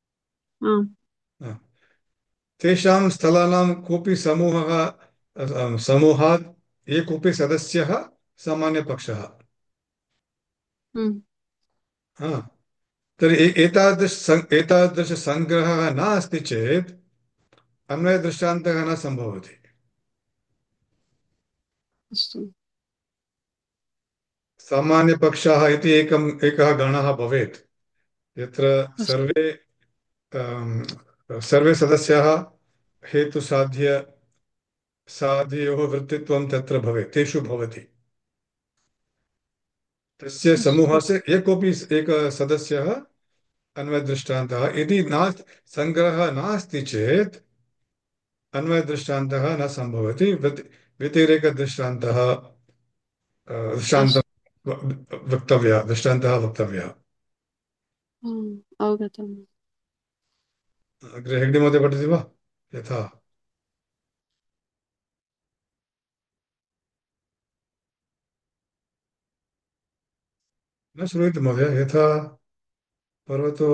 तेषां स्थलानां कोऽपि समूहात् ये कोऽपि सदस्यः सामान्यपक्षः। तर्हि एतादृशसङ्ग्रहः नास्ति चेत् अन्वयदृष्टान्तः न सम्भवति। सामान्यपक्षाः इति एकः गणः भवेत्, यत्र सर्वे सदस्याः हेतुसाध्ययोः वृत्तित्वं तत्र भवेत्, तेषु भवति। तस्य समूहस्य यः कोऽपि एकः सदस्यः अन्वयदृष्टान्तः। यदि सङ्ग्रहः नास्ति चेत् अन्वयदृष्टान्तः न सम्भवति। व्यतिरेकदृष्टान्तः दृष्टान्तः वक्तव्यः। अवगतम्। अग्रे हेग्डे महोदय पठति वा? यथा न श्रूयते महोदय। यथा पर्वतो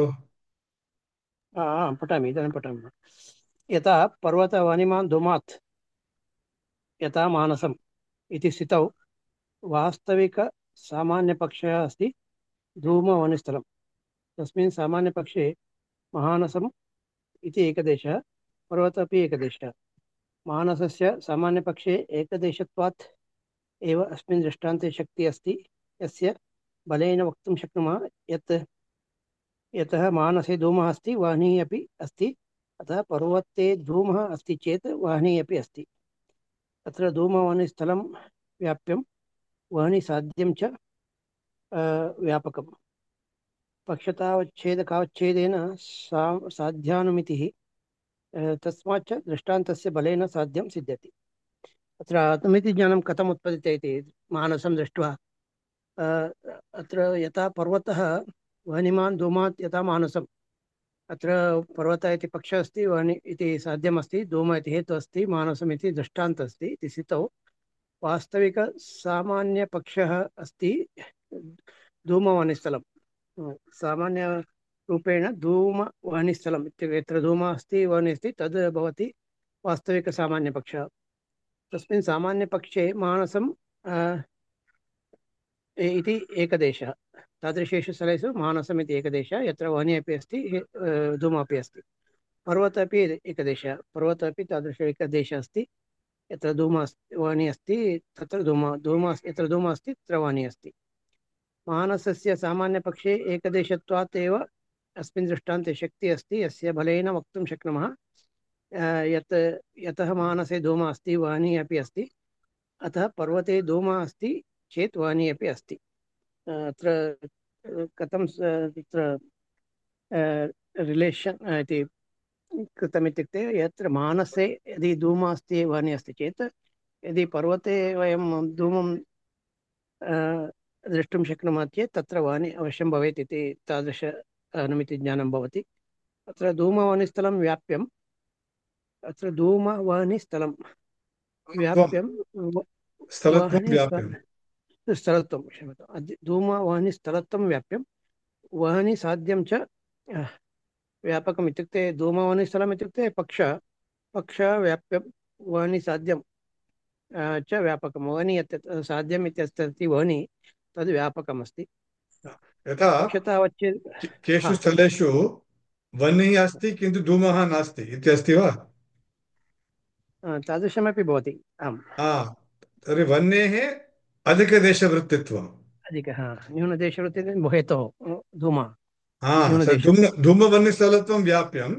पठामि, इदानीं पठामि। यथा पर्वतवनिमान् धूमात् यथा मानसम् इति स्थितौ वास्तविकसामान्यपक्षः अस्ति धूमवनिस्थलं। तस्मिन् सामान्यपक्षे महानसम् इति एकदेशः, पर्वतः अपि एकदेशः। मानसस्य सामान्यपक्षे एकदेशत्वात् एव अस्मिन् दृष्टान्ते शक्तिः अस्ति, यस्य बलेन वक्तुं शक्नुमः यत् यतः मानसे धूमः अस्ति, वाहिनी अपि अस्ति, अतः पर्वते धूमः अस्ति चेत् वाहिनी अपि अस्ति। तत्र धूमवह्निस्थलं व्याप्यं, वह्निसाध्यं च व्यापकम्। पक्षतावच्छेदकावच्छेदेन साध्यानुमितिः, तस्माच्च दृष्टान्तस्य बलेन साध्यं सिद्ध्यति। अत्र अनुमितिज्ञानं कथम् उत्पद्यते इति मानसं दृष्ट्वा अत्र यथा पर्वतः वह्निमान् धूमात् यथा मानसम्, अत्र पर्वतः इति पक्षः अस्ति, वह्नि इति साध्यमस्ति, धूम इति हेतुः अस्ति, मानसम् इति दृष्टान्तः अस्ति इति स्थितौ वास्तविकसामान्यपक्षः अस्ति धूमवह्निस्थलं। सामान्यरूपेण धूमवह्निस्थलम् इत्युक्ते यत्र धूमः अस्ति वह्निः अस्ति तद् भवति वास्तविकसामान्यपक्षः। तस्मिन् सामान्यपक्षे मानसं इति एकदेशः। तादृशेषु स्थलेषु मानसम् इति एकदेशः, यत्र वह्नि अपि अस्ति, धूमः अपि अस्ति। पर्वतः अपि एकदेशः, पर्वतः अपि तादृश एकदेशः अस्ति, यत्र धूमः वह्नि अस्ति तत्र यत्र धूमः अस्ति तत्र वह्नि अस्ति। मानसस्य सामान्यपक्षे एकदेशत्वात् एव अस्मिन् दृष्टान्ते शक्तिः अस्ति, यस्य बलेन वक्तुं शक्नुमः यत् यतः मानसे धूमः अस्ति वह्निः अपि अस्ति, अतः पर्वते धूमः अस्ति चेत् वह्निः अपि अस्ति। अत्र कथं तत्र रिलेशन् इति कृतमित्युक्ते, यत्र मानसे यदि धूमः अस्ति वह्निः अस्ति चेत्, यदि पर्वते वयं धूमं द्रष्टुं शक्नुमः चेत् तत्र वह्निः अवश्यं भवेत् इति तादृश अनुमितिज्ञानं भवति। अत्र धूमवह्निस्थलं व्याप्यम्, अत्र धूमवह्निस्थलं व्याप्यं स्थलत्वं व्याप्यं स्थलत्वं, क्षम्यताम्, धूमवह्निस्थलत्वं व्याप्यं वह्नि साध्यं च व्यापकम् इत्युक्ते धूमवह्निस्थलम् इत्युक्ते पक्षव्याप्यं वह्नि साध्यं च व्यापकं। वह्नि यत् साध्यम् इत्यस्ति वह्नि तद् व्यापकम् अस्ति। यथा पक्षतः अवच्छेद केषु स्थलेषु वह्निः अस्ति किन्तु धूमः नास्ति इत्यस्ति वा? तादृशमपि भवति। आम्, तर्हि वह्नेः अधिकदेशवृत्तित्वम्, अधिकः न्यूनदेशवृत्तिः हेतोः धूमः धूमवह्निस्थलत्वं व्याप्यं,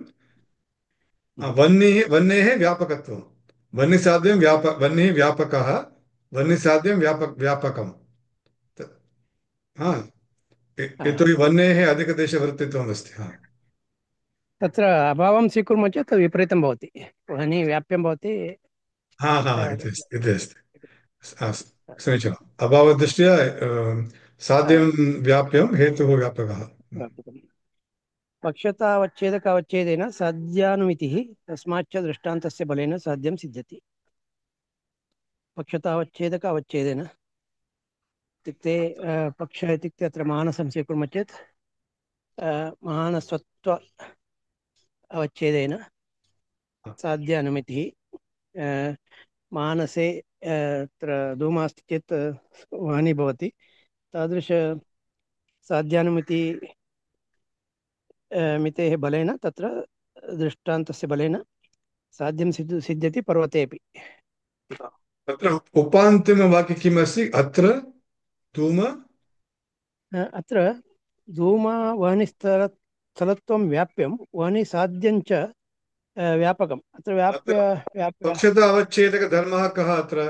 वह्नेः व्यापकत्वं, वह्निसाध्यं वह्निः व्यापकः, वह्निसाध्यं व्यापकं। यतोहि वह्नेः अधिकदेशवृत्तित्वम् अस्ति। तत्र अभावं स्वीकुर्मः चेत् तद् विपरीतं भवति, वह्निः व्याप्यं भवति। इति अस्ति। समीचीनम्। अभावदृष्ट्या साध्यं व्याप्यं, हेतुः व्यापकः। पक्षतावच्छेदकावच्छेदेन साध्यानुमितिः तस्माच्च दृष्टान्तस्य बलेन साध्यं सिद्ध्यति। पक्षतावच्छेदकावच्छेदेन इत्युक्ते पक्ष इत्युक्ते अत्र मानसं स्वीकुर्मः चेत् मानसत्व अवच्छेदेन साध्यानुमितिः, मानसे अत्र धूमः अस्ति चेत् वह्निः भवति, तादृश साध्यानुमिति मितेः बलेन तत्र दृष्टान्तस्य बलेन साध्यं सिद्ध्यति पर्वतेऽपि। तत्र उपान्तिमवाक्ये किम् अस्ति? अत्र धूम वह्निस्थलत्वं व्याप्यं वह्नि साध्यं च व्यापकम्। अत्र पक्षता अवच्छेदकधर्मः कः अत्र?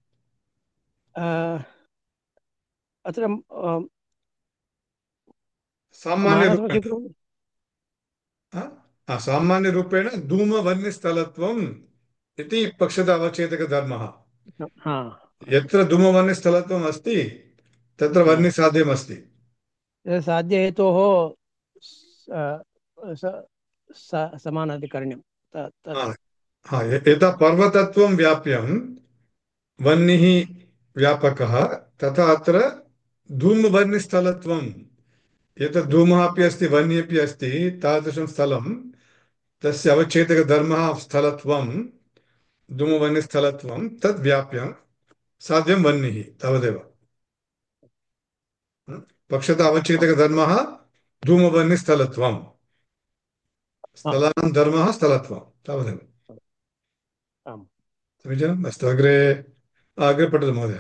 अत्र सामान्यरूपेण धूमवह्निस्थलत्वम् इति पक्षता अवच्छेदकधर्मः। यत्र धूमवह्निस्थलत्वम् अस्ति तत्र वह्निसाध्यम् अस्ति। साध्यहेतोः समानाधिकरण्यं। यथा पर्वतत्वं व्याप्यं वह्निः व्यापकः, तथा अत्र धूमवह्निस्थलत्वं, एतत् धूमः अपि अस्ति वह्निः अपि अस्ति, तादृशं स्थलं तस्य अवच्छेदकधर्मः स्थलत्वं, धूमवह्निस्थलत्वं तद् व्याप्यं साध्यं वह्निः, तावदेव। पक्षता अवच्छेदकधर्मः धूमवह्निस्थलत्वं, स्थलानां धर्मः स्थलत्वं, तावदेव। समीचीनम्। अस्तु, अग्रे पठतु महोदय।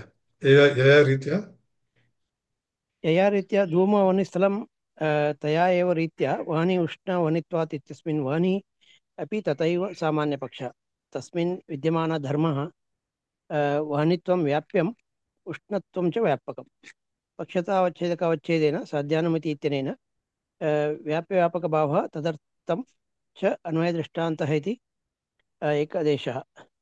यया रीत्या धूमवह्निस्थलं तया एव रीत्या वह्नि उष्णवह्नित्वात् इत्यस्मिन् वह्नि अपि तथैव सामान्यपक्षः। तस्मिन् विद्यमानधर्मः वह्नित्वं व्याप्यम् उष्णत्वं च व्यापकम्। पक्षतावच्छेदकावच्छेदेन साध्यानुमिति इत्यनेन व्याप्यव्यापकभावः तदर्थं च अन्वयदृष्टान्तः इति एकदेशः।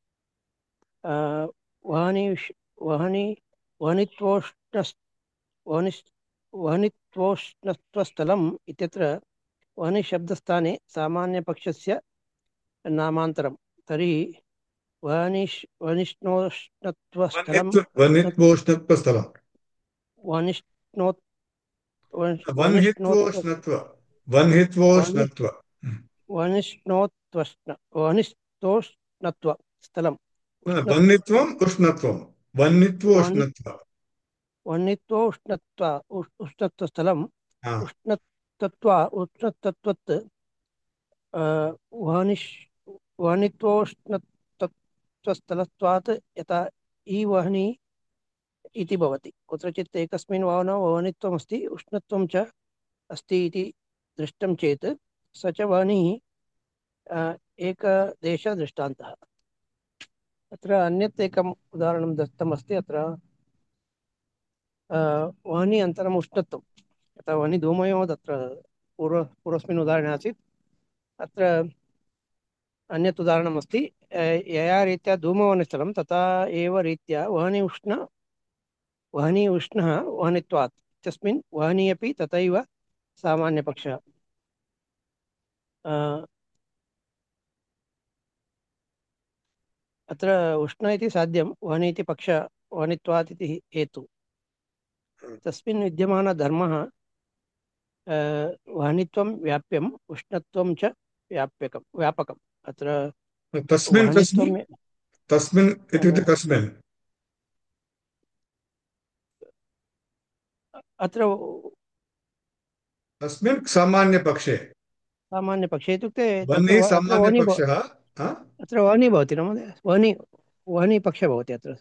वह्नित्वोष्णत्वस्थलम् इत्यत्र वह्निशब्दस्थाने सामान्यपक्षस्य नामान्तरं। तर्हि वह्निष्णोष्णत्वस्थलं वह्निष्णोत्वष्ण स्थलं उष्ण वह्नित्वम् उष्णत्वं वह्नित्व वन् उष्णत्व वह्नित्व उष्णत्वस्थलम् हा उष्णतत्त्वत् वह्निष् वह्नित्वोष्णतत्त्वस्थलत्वात् यथा ईवह्नि इति भवति कुत्रचित् एकस्मिन् वाहनौ वह्नित्वमस्ति उष्णत्वं च अस्ति इति दृष्टं चेत् स च वह्निः एकदेशदृष्टान्तः अत्र अन्यत् एकम् उदाहरणं दत्तमस्ति अत्र वह्नि अनन्तरम् उष्णत्वं यथा वह्निधूमयोः तत्र पूर्वस्मिन् उदाहरणे आसीत् अत्र अन्यत् उदाहरणमस्ति यया रीत्या धूमवनस्थलं तथा एव रीत्या वह्नि उष्णः वह्नित्वात् इत्यस्मिन् वह्नि अपि तथैव सामान्यपक्षः अत्र उष्ण इति साध्यं वह्नि इति पक्ष वह्नित्वात् इति हेतु तस्मिन् विद्यमानधर्मः वह्नित्वं व्याप्यम् उष्णत्वं च व्यापकम् अत्र तस्मिन् वह्नित्वं तस्मिन् तस्मिन् इत्युक्ते कस्मिन् अत्र तस्मिन् सामान्यपक्षे सामान्यपक्षे इत्युक्ते वह्निः अत्र वह्नि सामान्यपक्षः हा अत्र वह्नि भवति न महोदय वह्नि पक्षः भवति अत्र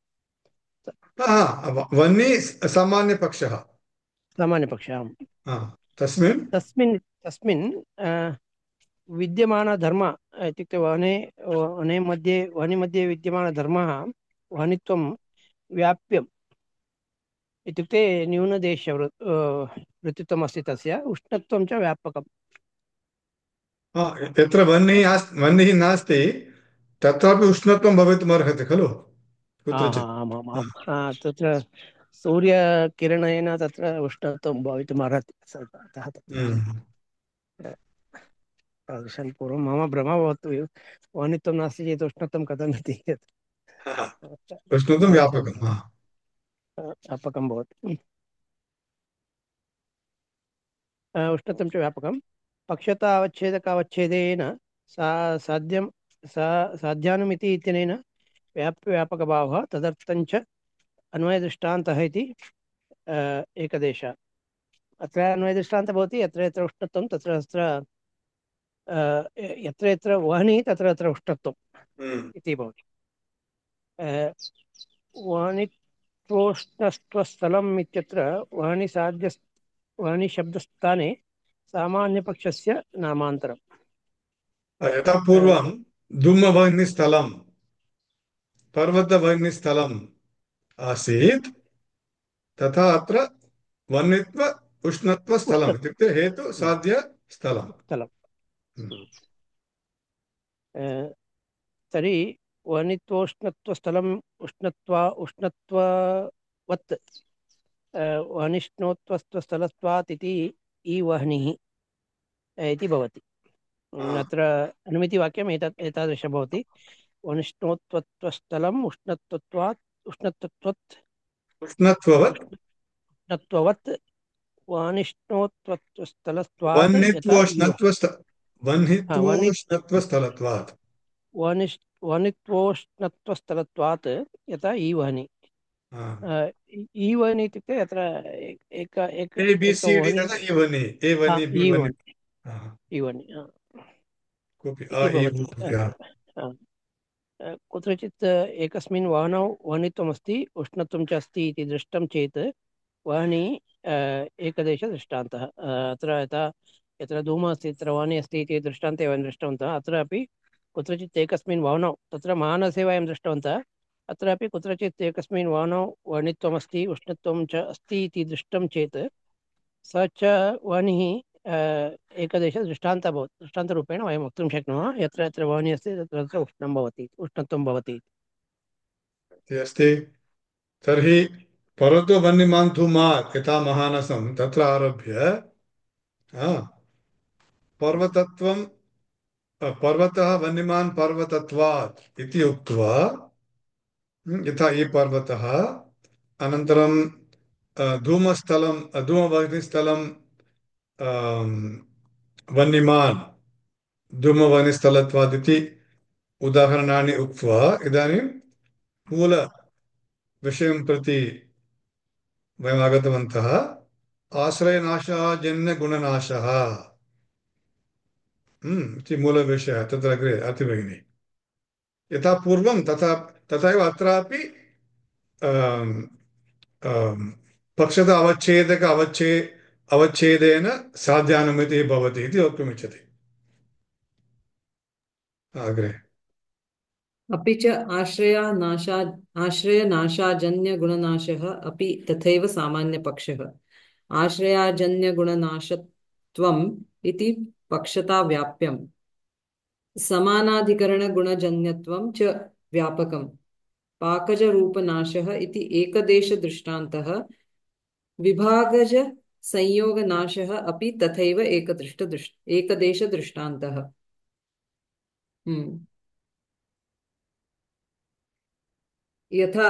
वह्निः सामान्यपक्षः सामान्यपक्षः आम् हा तस्मिन् तस्मिन् तस्मिन् विद्यमानधर्म इत्युक्ते वह्नि मध्ये विद्यमानधर्मः वह्नित्वं व्याप्यम् इत्युक्ते वृत्तित्वम् अस्ति तस्य उष्णत्वं च व्यापकम् यत्र वह्निः नास्ति तत्रापि उष्णत्वं भवितुमर्हति खलु कुत्रचित् तत्र सूर्यकिरणेन तत्र उष्णत्वं भवितुम् अर्हति अतः तत्र तादृशं पूर्वं मम भ्रमः भवतु वह्नित्वं नास्ति चेत् उष्णत्वं कथम् इति उष्णत्वं तादृशं व्यापकं व्यापकं भवति उष्णत्वं च व्यापकं पक्षता अवच्छेदकावच्छेदेन साध्यं साध्यानुमिति इत्यनेन व्यापकभावः तदर्थञ्च अन्वयदृष्टान्तः इति एकदेशः अत्र अन्वयदृष्टान्तः भवति यत्र यत्र उष्णत्वं तत्र तत्र यत्र यत्र वह्निः तत्र तत्र उष्णत्वम् इति भवति वह्नित्वोष्णत्वस्थलम् इत्यत्र वह्निशब्दस्थाने सामान्यपक्षस्य नामान्तरम् यथा पूर्वं धूमवह्निस्थलं पर्वतवह्निस्थलम् आसीत् तथा अत्र वह्नित्व उष्णत्वस्थलम् उष्णत्वं इत्युक्ते हेतु साध्य स्थलम् तर्हि वह्नित्वोष्णत्वस्थलम् उष्णत्ववत् वह्निष्णोत्वस्थलत्वात् इति ईवह्निः इति भवति अत्र अनुमितिवाक्यम् एतादृशं भवति वह्निष्णोत्वस्थलम् उष्णत्ववत् वह्निष्णोत्वस्थलत्वात् यथा वह्नित्वोष्णत्वस्थलत्वात् वह्नित्वोष्णत्वस्थलत्वात् यथा ईवह्नि ईवह्नि इत्युक्ते अत्र एक वह्नि ईवह्नि कोऽपि इति भवति कुत्रचित् एकस्मिन् वाहनौ वह्नित्वमस्ति उष्णत्वं च अस्ति इति दृष्टं चेत् वह्नि एकदेशदृष्टान्तः अत्र यत्र धूमः अस्ति तत्र वह्नि अस्ति इति दृष्टान्ते वयं दृष्टवन्तः अत्रापि कुत्रचित् एकस्मिन् वाहनौ तत्र मानसे वयं दृष्टवन्तः अत्रापि कुत्रचित् एकस्मिन् वाहनौ वह्नित्वमस्ति उष्णत्वं च अस्ति इति दृष्टं चेत् स च वह्निः एकदेशदृष्टान्तः भवति दृष्टान्तरूपेण वयं वक्तुं शक्नुमः यत्र यत्र वह्निः अस्ति तत्र तत्र उष्णत्वं भवति अस्ति तर्हि पर्वतो वह्निमान् धूमात् यथा महानसं तत्र आरभ्य पर्वतत्वं पर्वतः वह्निमान् पर्वतत्वात् इति उक्त्वा यथा ई पर्वतः अनन्तरं धूमवह्निस्थलं वह्निमान् धूमवह्निस्थलत्वात् इति उदाहरणानि उक्त्वा इदानीं मूलविषयं प्रति वयम् आगतवन्तः। आश्रयनाशाजन्यगुणनाशः इति मूलविषयः तत्र अग्रे अस्ति भगिनि। यथा पूर्वं तथा तथैव अत्रापि आम्, आम्, पक्षत अवच्छेदेन साध्यानुमतिः भवति इति वक्तुमिच्छति अग्रे। अपि च आश्रयनाशाजन्यगुणनाशः अपि तथैव सामान्यपक्षः। आश्रयाजन्यगुणनाशत्वम् इति पक्षताव्याप्यम्। समानाधिकरणगुणजन्यत्वं च व्यापकम्। पाकजरूपनाशः इति एकदेशदृष्टान्तः। विभागजसंयोगनाशः अपि तथैव एकदेशदृष्टान्तः। यथा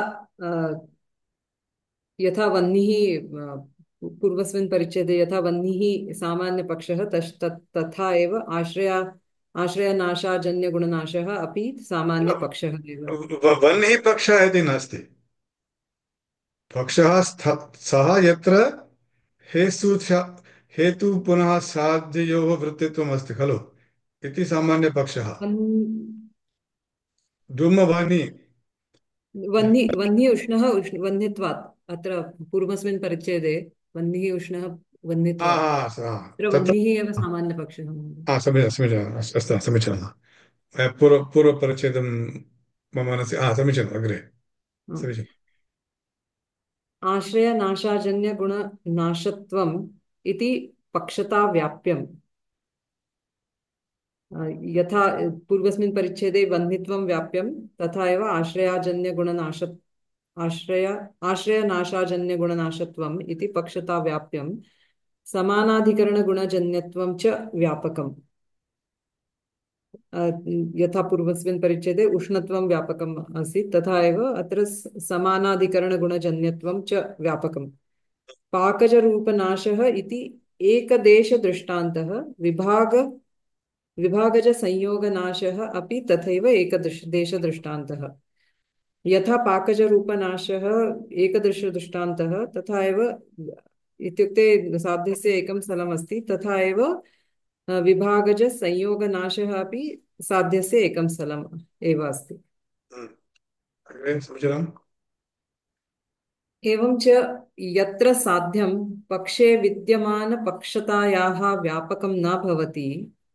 यथा वह्निः पूर्वस्मिन् परिच्छेदे यथा वह्निः सामान्यपक्षः तथा एव आश्रयनाशाजन्यगुणनाशः अपि सामान्यपक्षः एव। वह्निः पक्षः इति नास्ति। पक्षः सः यत्र हेतु पुनः साध्ययोः वृत्तित्वम् अस्ति खलु इति सामान्यपक्षः। धूमवाहिनी वह्निः उष्णः वह्नित्वात् अत्र पूर्वस्मिन् परिच्छेदे वह्निः उष्णः वह्नित्वात् अत्र तत्र वह्निः एव सामान्यपक्षः। समीचीनम् अस्तु समीचीनम्। पूर्वपरिच्छेदं मम मनसि समीचीनम् अग्रे समीचीनम्। आश्रयनाशाजन्यगुणनाशत्वम् इति पक्षताव्याप्यम्। यथा पूर्वस्मिन् परिच्छेदे वह्नित्वं व्याप्यं तथा एव आश्रयनाशाजन्यगुणनाशत्वम् इति पक्षताव्याप्यं। समानाधिकरणगुणजन्यत्वं च व्यापकम्। यथा पूर्वस्मिन् परिच्छेदे उष्णत्वं व्यापकम् आसीत् तथा एव अत्र समानाधिकरणगुणजन्यत्वं च व्यापकम्। पाकजरूपनाशः इति एकदेशदृष्टान्तः। विभागजसंयोगनाशः अपि तथैव एकदेशदृष्टान्तः। यथा पाकजरूपनाशः एकदृष्टान्तः तथा एव इत्युक्ते साध्यस्य एकं स्थलमस्ति तथा एव विभागजसंयोगनाशः अपि साध्यस्य एकं स्थलम् एव अस्ति। एवं च यत्र साध्यं पक्षे विद्यमानपक्षतायाः व्यापकं न भवति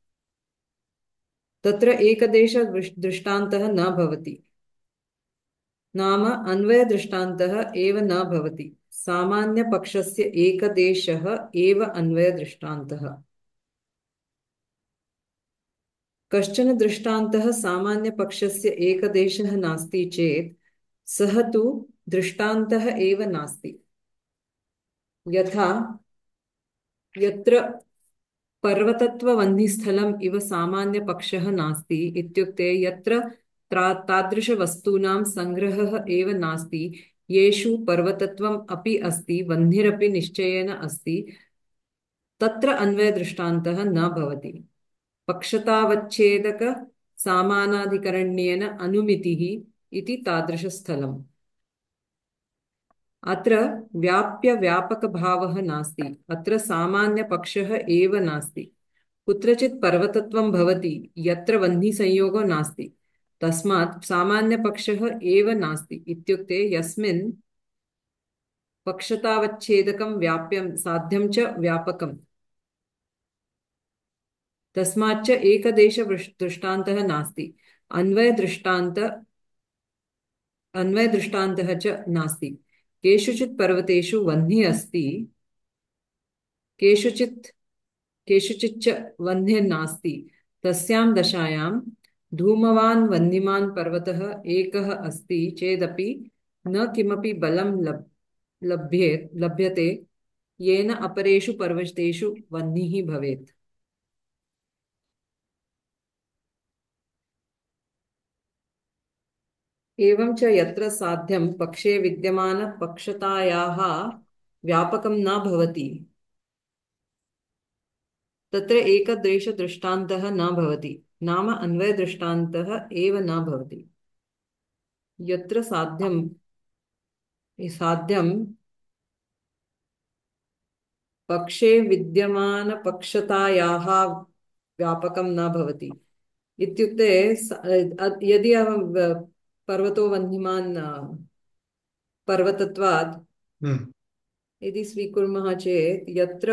तत्र एकदेशदृष्टान्तः न भवति। नाम अन्वयदृष्टान्तः एव न भवति। सामान्यपक्षस्य एकदेशः एव अन्वयदृष्टान्तः। कश्चन दृष्टान्तः सामान्यपक्षस्य एकदेशः नास्ति चेत् सः तु दृष्टान्तः एव नास्ति। यथा यत्र पर्वतत्ववह्निस्थलम् इव सामान्यपक्षः नास्ति इत्युक्ते यत्र तादृशवस्तूनां सङ्ग्रहः एव नास्ति येषु पर्वतत्वम् अपि अस्ति वह्निरपि निश्चयेन अस्ति तत्र अन्वयदृष्टान्तः न भवति। पक्षतावच्छेदक सामानाधिकरण्येन अनुमितिः इति तादृशस्थलम्। अत्र व्याप्यव्यापकभावः नास्ति। अत्र सामान्यपक्षः एव नास्ति। कुत्रचित् पर्वतत्वं भवति यत्र वह्निसंयोगो नास्ति तस्मात् सामान्यपक्षः एव नास्ति इत्युक्ते यस्मिन् पक्षतावच्छेदकं व्याप्यं साध्यं च व्यापकम् तस्माच्च एकदेशदृष्टान्तः नास्ति। अन्वयदृष्टान्तः च नास्ति। केषुचित् पर्वतेषु वह्निः अस्ति केषुचिच्च वह्निर्नास्ति। तस्यां दशायां धूमवान् वह्निमान् पर्वतः एकः अस्ति चेदपि न किमपि बलं लभ्यते येन अपरेषु पर्वतेषु वह्निः भवेत्। एवं च यत्र साध्यं पक्षे विद्यमानपक्षतायाः व्यापकं न भवति तत्र एकदेशदृष्टान्तः न भवति। नाम अन्वयदृष्टान्तः एव न भवति। यत्र साध्यं पक्षे विद्यमानपक्षतायाः व्यापकं न भवति। इत्युक्ते यदि अहं पर्वतो वह्निमान् पर्वतत्वात् हम्म। यदि स्वीकुर्मः चेत् यत्र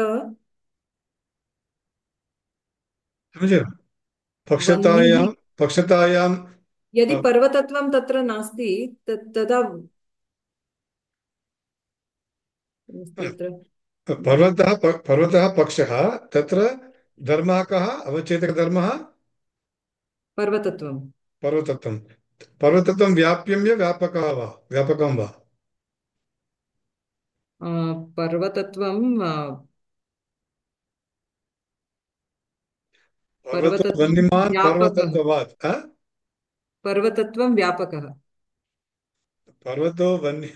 समझे? वह्निः पक्षतायां यदि पर्वतत्वं तत्र नास्ति तदा अस्ति अत्र पर्वतः पक्षः, तत्र धर्मः कः? अवच्छेदकधर्मः पर्वतत्वं पर्वतत्वं। पर्वतत्वं व्याप्यं या व्यापकः वा? व्यापकं वा? पर्वतत्वं पर्वतो पर्वतत्वं वह्निमान् व्यापकः पर्वतत्वात् पर्वतत्वं व्यापकः पर्वतो वह्नि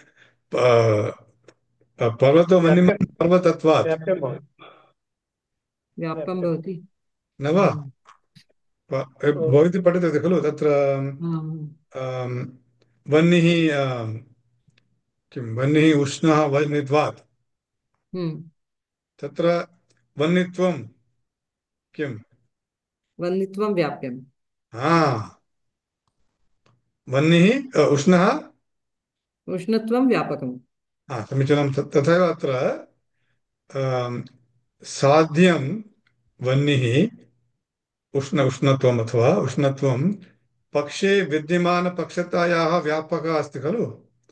पर्वतो व्याप्य वह्निमान् पर्वतत्वात् व्याप्यं भवति व्यापकं व्याप्यं भवति। न वा? ओ, भवती पठितवती खलु तत्र आम्, वह्निः किं वह्निः उष्णः वह्नित्वात् हम्म तत्र वह्नित्वं किम्? वह्नित्वं व्याप्यम् हा, वह्निः उष्णः। उष्णत्वं व्यापकम् हा, समीचीनं। तथैव अत्र आम्, साध्यं वह्निः उष्णत्वम् अथवा उष्णत्वं पक्षे विद्यमानपक्षतायाः व्यापकः अस्ति खलु।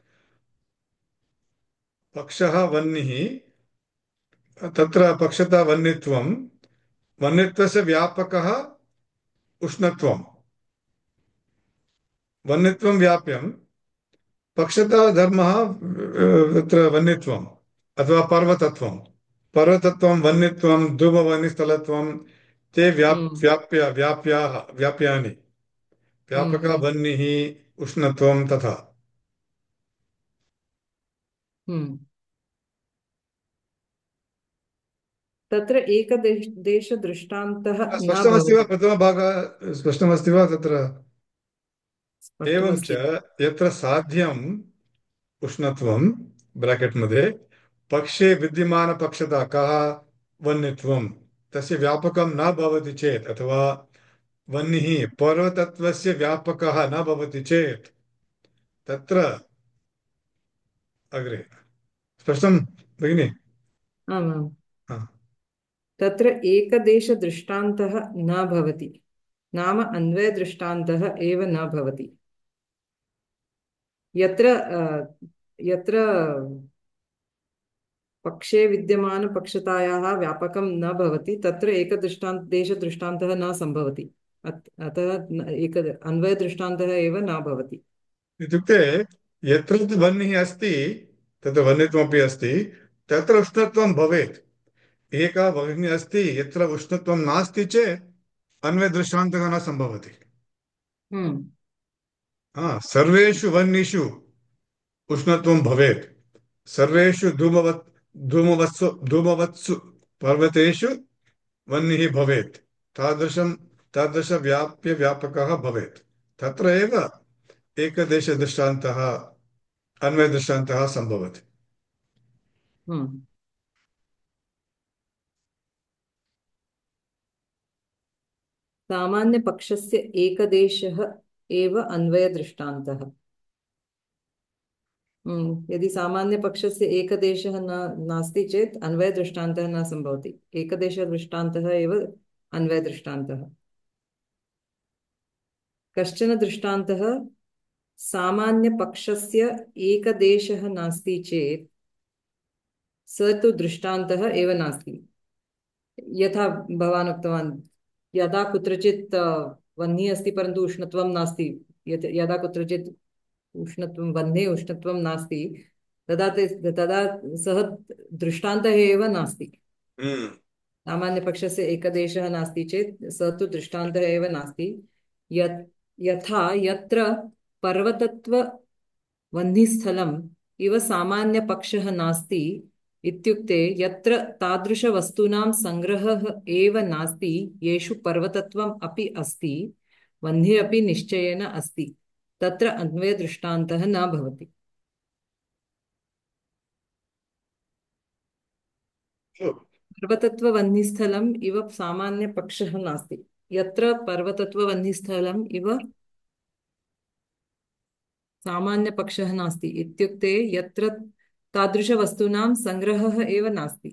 पक्षः वह्निः, तत्र पक्षता वह्नित्वं, वह्नित्वस्य व्यापकः उष्णत्वं। वह्नित्वं व्याप्यं, पक्षता धर्मः तत्र वह्नित्वम् अथवा पर्वतत्वं। पर्वतत्वं वह्नित्वं धूमवह्निस्थलत्वं ते हम्म व्याप्यानि। व्यापकः हम्म वह्निः उष्णत्वं तथा। हम्म तत्र एकदेशदृष्टान्तः न स्पष्टमस्ति वा? भवति। प्रथमभागः स्पष्टमस्ति वा तत्र? एवं च स्पष्टमस्ति। यत्र साध्यम् उष्णत्वं ब्राकेट् मध्ये पक्षे विद्यमानपक्षता कः? वह्नित्वं। तस्य व्यापकं न भवति चेत्, अथवा वह्निः पर्वतत्वस्य व्यापकः न भवति चेत् तत्र अग्रे स्पष्टं भगिनि? आमाम् हा। तत्र एकदेशदृष्टान्तः न भवति नाम अन्वयदृष्टान्तः एव न भवति। यत्र पक्षे विद्यमानपक्षतायाः व्यापकं न भवति तत्र देशदृष्टान्तः न सम्भवति। अतः अन्वयदृष्टान्तः एव न भवति। इत्युक्ते यत्र तु वह्निः अस्ति, तत्र वह्नित्वमपि अस्ति, तत्र उष्णत्वं भवेत्। एका वह्निः अस्ति यत्र उष्णत्वं नास्ति चेत् अन्वयदृष्टान्तः न सम्भवति। हम्म सर्वेषु वह्निषु उष्णत्वं भवेत्। सर्वेषु धूमवत्सु पर्वतेषु वह्निः भवेत्। तादृशं तादृशव्याप्यव्यापकः भवेत्। तत्र एव एकदेशदृष्टान्तः अन्वयदृष्टान्तः सम्भवति। हम्म सामान्यपक्षस्य एकदेशः एव अन्वयदृष्टान्तः। यदि सामान्यपक्षस्य एकदेशः नास्ति चेत् अन्वयदृष्टान्तः न सम्भवति। एकदेशदृष्टान्तः एव अन्वयदृष्टान्तः। कश्चन दृष्टान्तः सामान्यपक्षस्य एकदेशः नास्ति चेत् स तु दृष्टान्तः एव नास्ति। यथा भवान् उक्तवान् यदा कुत्रचित् वह्निः अस्ति परन्तु उष्णत्वं नास्ति, यदा कुत्रचित् वह्ने उष्णत्वं नास्ति तदा सः दृष्टान्तः एव नास्ति। हम्म। सामान्यपक्षस्य एकदेशः नास्ति चेत् स तु दृष्टान्तः एव नास्ति। यथा यत्र पर्वतत्व वह्निस्थलम् इव सामान्यपक्षः नास्ति इत्युक्ते यत्र तादृशवस्तूनां सङ्ग्रहः एव नास्ति येषु पर्वतत्वम् अपि अस्ति वह्निरपि निश्चयेन अस्ति तत्र अन्वयदृष्टान्तः न भवति। पर्वतत्ववह्निस्थलम् इव सामान्यपक्षः नास्ति। यत्र पर्वतत्ववह्निस्थलम् इव सामान्यपक्षः नास्ति इत्युक्ते यत्र तादृशवस्तूनां सङ्ग्रहः एव नास्ति।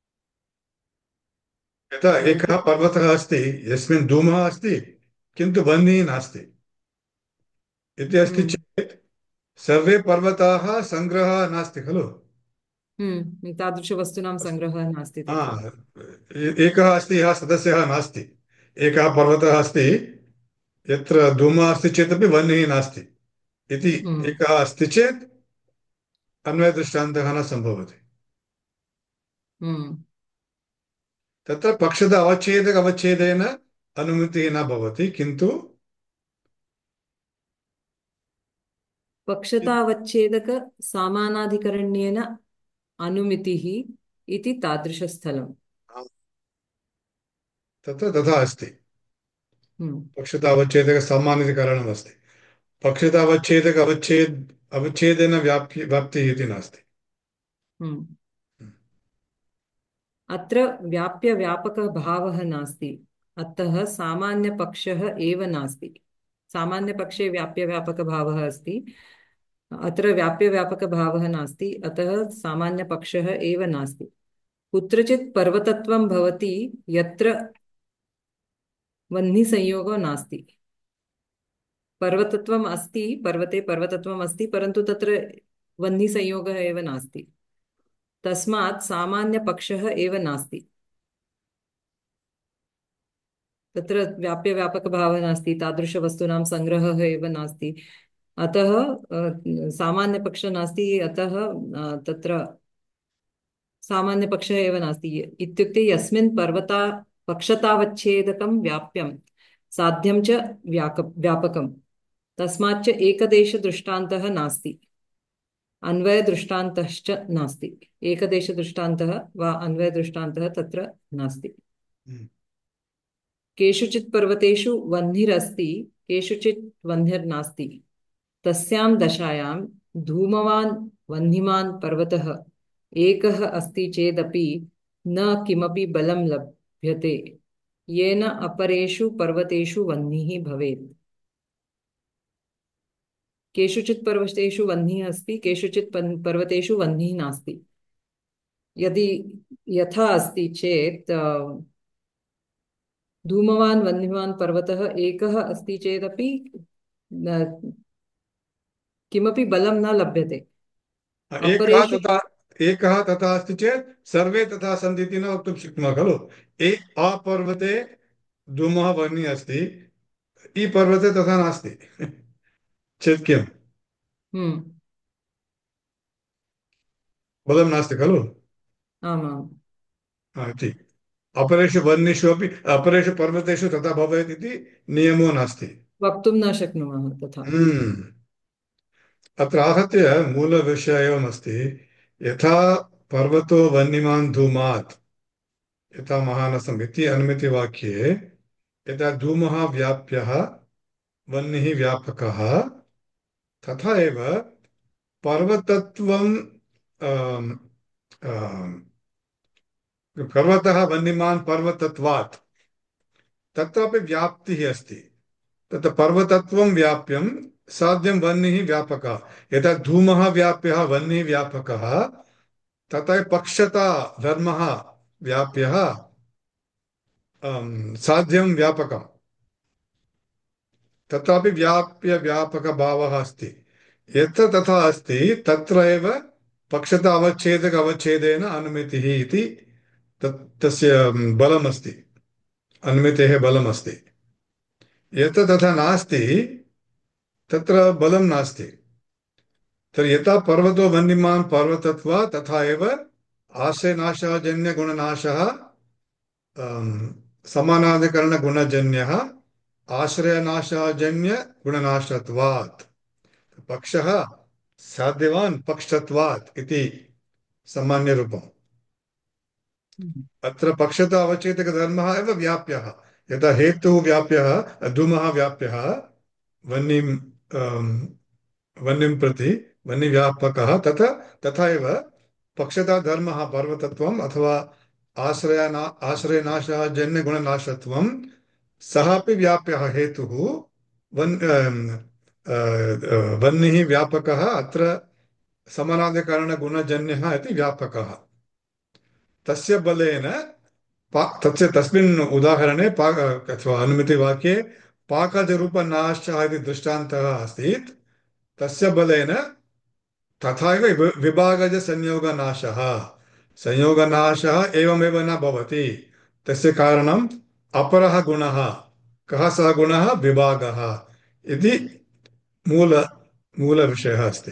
यथा एकः पर्वतः अस्ति यस्मिन् धूमः अस्ति किन्तु वह्निः नास्ति इति अस्ति चेत् सर्वे पर्वताः सङ्ग्रहः नास्ति खलु। तादृशवस्तूनां सङ्ग्रहः नास्ति तत्र। एकः अस्ति यः सदस्यः नास्ति। एकः पर्वतः अस्ति यत्र धूमः अस्ति चेदपि वह्निः नास्ति इति एकः अस्ति चेत् अन्वयदृष्टान्तः न सम्भवति। तत्र पक्षद अवच्छेदेन अनुमतिः न भवति किन्तु पक्षतावच्छेदक सामानाधिकरण्येन अनुमितिः इति तादृशस्थलम्। तत्र तथा अस्ति। पक्षतावच्छेदक सामान्यधिकरणम् अस्ति। पक्षतावच्छेदक अवच्छेदेन व्याप्तिः इति नास्ति। अत्र व्याप्यव्यापकभावः नास्ति अतः सामान्यपक्षः एव नास्ति। सामान्यपक्षे व्याप्यव्यापकभावः अस्ति अत्र व्याप्यव्यापकभावः नास्ति अतः सामान्यपक्षः एव नास्ति। कुत्रचित् पर्वतत्वं भवति यत्र वह्निसंयोगो नास्ति। पर्वतत्वम् अस्ति, पर्वते पर्वतत्वम् अस्ति परन्तु तत्र वह्निसंयोगः एव नास्ति तस्मात् सामान्यपक्षः एव नास्ति। तत्र व्याप्यव्यापकभावः नास्ति, तादृशवस्तूनां सङ्ग्रहः एव नास्ति अतः सामान्यपक्षः नास्ति अतः तत्र सामान्यपक्षः एव नास्ति। इत्युक्ते यस्मिन् पक्षतावच्छेदकं व्याप्यं साध्यं च व्यापकं तस्माच्च एकदेशदृष्टान्तः नास्ति अन्वयदृष्टान्तश्च नास्ति। एकदेशदृष्टान्तः वा अन्वयदृष्टान्तः तत्र नास्ति। केषुचित् पर्वतेषु वह्निरस्ति केषुचित् वह्निर्नास्ति। तस्यां दशायां धूमवान् वह्निमान् पर्वतः एकः अस्ति चेदपि न किमपि बलं लभ्यते येन अपरेषु पर्वतेषु वह्निः भवेत्। केषुचित् पर्वतेषु वह्निः अस्ति केषुचित् पर्वतेषु वह्निः नास्ति। यदि यथा अस्ति चेत् धूमवान् वह्निमान् पर्वतः एकः अस्ति चेदपि किमपि बलं न लभ्यते। एकः तथा अस्ति चेत् सर्वे तथा सन्ति इति न वक्तुं शक्नुमः खलु। आ पर्वते धूमः वह्निः अस्ति, ई पर्वते तथा नास्ति चेत् किम्? बलं नास्ति खलु। आमाम् इति अपरेषु वह्निषु अपि अपरेषु पर्वतेषु तथा भवेत् इति नियमो नास्ति। वक्तुं न शक्नुमः तथा। अत्र आहत्य मूलविषयः एवमस्ति यथा पर्वतो वह्निमान् धूमात् यथा महानसम् इति अनुमितिवाक्ये यथा धूमः व्याप्यः वह्निः व्यापकः तथा एव पर्वतत्वं पर्वतः वह्निमान् पर्वतत्वात् तत्रापि व्याप्तिः अस्ति। तत्र पर्वतत्वं व्याप्यं साध्यं वह्निः व्यापकः। यथा धूमः व्याप्यः वह्निः व्यापकः तथा पक्षता धर्मः व्याप्यः साध्यं व्यापकम्। तत्रापि व्याप्यव्यापकभावः अस्ति। यत्र तथा अस्ति तत्र एव पक्षता अवच्छेदेन अनुमितिः इति तस्य बलमस्ति, अनुमितेः बलमस्ति। यत्र तथा नास्ति तत्र बलं नास्ति। तर्हि यथा पर्वतो वह्निमान् पर्वतत्वात् तथा एव आश्रयनाशाजन्यगुणनाशः समानाधिकरणगुणजन्यः आश्रयनाशाजन्यगुणनाशत्वात् पक्षः साध्यवान् पक्षत्वात् इति सामान्यरूपम्। अत्र पक्षता अवच्छेदकधर्मः एव व्याप्यः। यथा हेतुः व्याप्यः, धूमः व्याप्यः वह्निं वह्निं प्रति, वह्निव्यापकः, तथा एव पक्षताधर्मः पर्वतत्वम् अथवा आश्रयनाशः जन्यगुणनाशत्वं, सः अपि व्याप्यः हेतुः। वह्निः व्यापकः, अत्र समनादिकारणगुणजन्यः इति व्यापकः। तस्य बलेन तस्मिन् उदाहरणे अथवा अनुमितिवाक्ये पाकजरूपनाशः इति दृष्टान्तः आसीत्। तस्य बलेन तथा एव विभागजसंयोगनाशः, संयोगनाशः एवमेव न भवति। तस्य कारणम् अपरः गुणः। कः सः गुणः? विभागः इति मूल मूलविषयः अस्ति।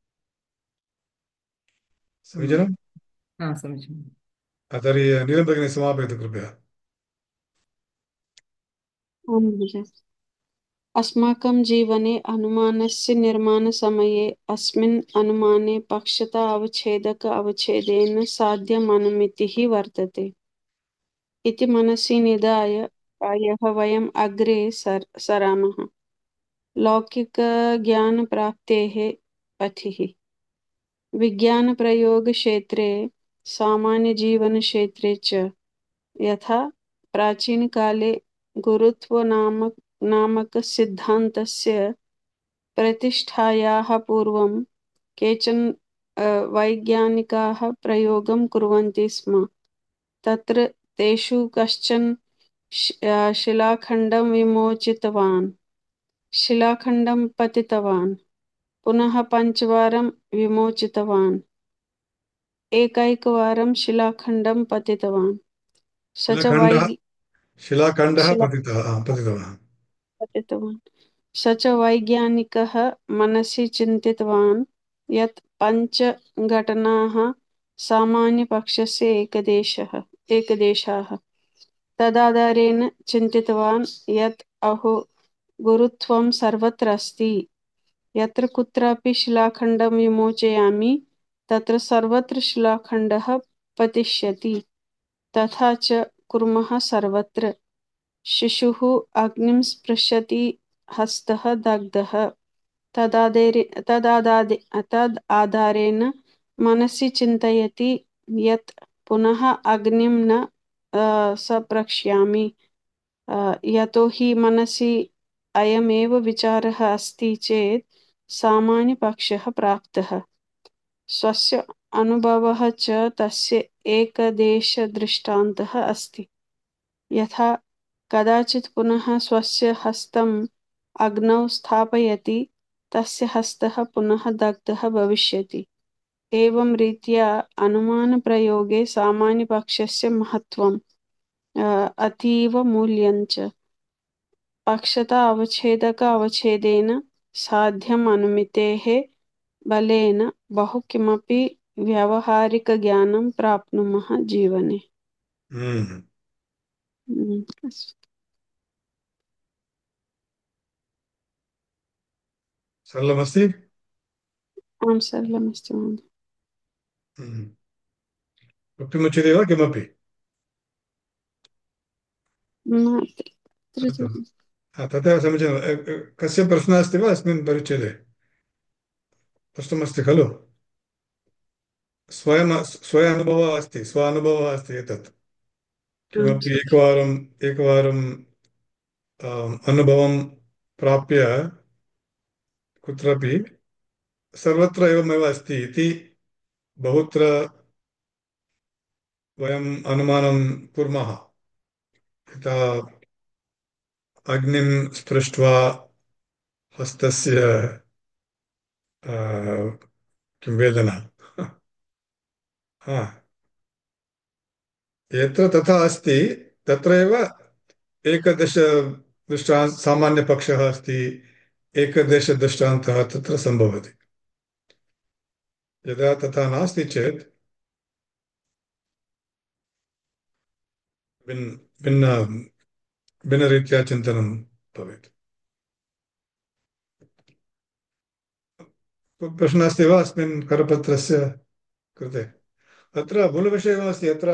समीचीनम्? समीचीनम्। तर्हि नीलं भगिनी समापयतु कृपया। आं महोदय। अस्माकं जीवने अनुमानस्य निर्माणसमये अस्मिन् अनुमाने पक्षता अवच्छेदक अवच्छेदेन साध्यम् अनुमितिः वर्तते इति मनसि निधाय प्रायः वयम् अग्रे सरामः। लौकिकज्ञानप्राप्तेः पथिः। विज्ञानप्रयोगक्षेत्रे सामान्यजीवनक्षेत्रे च यथा प्राचीनकाले गुरुत्वनामकसिद्धान्तस्य प्रतिष्ठायाः पूर्वं केचन वैज्ञानिकाः प्रयोगं कुर्वन्ति स्म। तत्र तेषु कश्चन शिलाखण्डं विमोचितवान्, शिलाखण्डं पतितवान्, पुनः 5 वारं विमोचितवान्, एकैकवारं शिलाखण्डं पतितवान्। स च शिलाखण्डः शिलाखण्डः शिला पतितवान्। पतितवान्। स च वैज्ञानिकः मनसि चिन्तितवान् यत् 5 घटनाः सामान्यपक्षस्य एकदेशाः। तदाधारेण चिन्तितवान् यत् अहो, गुरुत्वं सर्वत्र अस्ति। यत्र कुत्रापि शिलाखण्डं विमोचयामि तत्र सर्वत्र शिलाखण्डः पतिष्यति। तथा च कुर्मः सर्वत्र। शिशुः अग्निं स्पृशति, हस्तः दग्धः। तदाधारेण मनसि चिन्तयति यत् पुनः अग्निं न संप्रक्ष्यामि। यतो हि मनसि अयमेव विचारः अस्ति चेत् सामान्यपक्षः प्राप्तः। स्वस्य अनुभवः च तस्य एकदेशदृष्टान्तः अस्ति। यथा कदाचित् पुनः स्वस्य हस्तम् अग्नौ स्थापयति, तस्य हस्तः पुनः दग्धः भविष्यति। एवं रीत्या अनुमानप्रयोगे सामान्यपक्षस्य महत्त्वम् अतीव मूल्यञ्च। पक्षता अवच्छेदक अवच्छेदेन साध्यम् अनुमितेः बलेन बहु किमपि व्यावहारिकज्ञानं प्राप्नुमः जीवने। सरलमस्ति? आं सरलमस्ति महोदय। वक्तुमिच्छति वा किमपि? न, तथैव समीचीनं। कस्य प्रश्नः अस्ति वा अस्मिन् परिच्छेदे? प्रश्नमस्ति खलु? स्व अनुभवः अस्ति एतत्। किमपि एकवारं अनुभवं प्राप्य कुत्रापि सर्वत्र एवमेव अस्ति इति बहुत्र वयम् अनुमानं कुर्मः। यथा अग्निं स्पृष्ट्वा हस्तस्य किं वेदना। हा, यत्र तथा अस्ति तत्रैव एकदश सामान्यपक्षः अस्ति, एकदेशदृष्टान्तः तत्र सम्भवति। यदा तथा नास्ति चेत् भिन्न भिन्नरीत्या चिन्तनं भवेत्। प्रश्नः अस्ति वा अस्मिन् करपत्रस्य कृते? अत्र मूलविषयः किमस्ति अत्र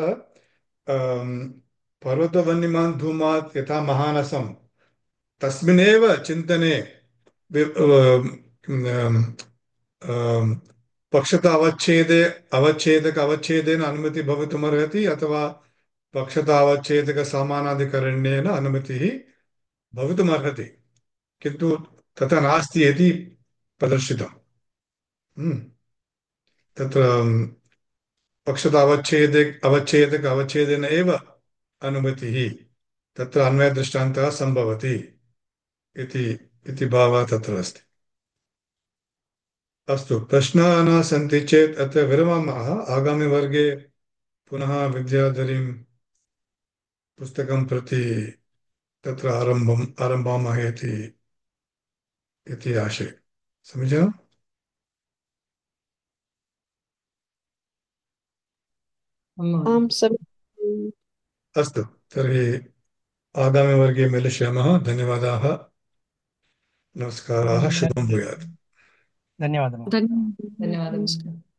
पर्वतवह्निमान् धूमात् यथा महानसं तस्मिन्नेव चिन्तने अम, पक्षता अवच्छेदेन अनुमति भवितुमर्हति अथवा पक्षता समानाधिकरण्येन अनुमतिः भवितुमर्हति किन्तु तथा नास्ति इति प्रदर्शितम्। तत्र पक्षता अवच्छेदेन एव अनुमतिः तत्र अन्वयदृष्टान्तः सम्भवति इति इति भावः तत्र अस्ति। अस्तु, प्रश्नाः न सन्ति चेत् अत्र विरमामः। आगामिवर्गे पुनः विद्याधरीं पुस्तकं प्रति तत्र आरम्भामहे इति आशे। समीचीनम्? आं समीचीनम्। अस्तु, तर्हि आगामिवर्गे मिलिष्यामः। धन्यवादाः, नमस्काराः, शुभं भूयात्। धन्यवादः। धन्यवादः। धन्यवादः। नमस्कारः।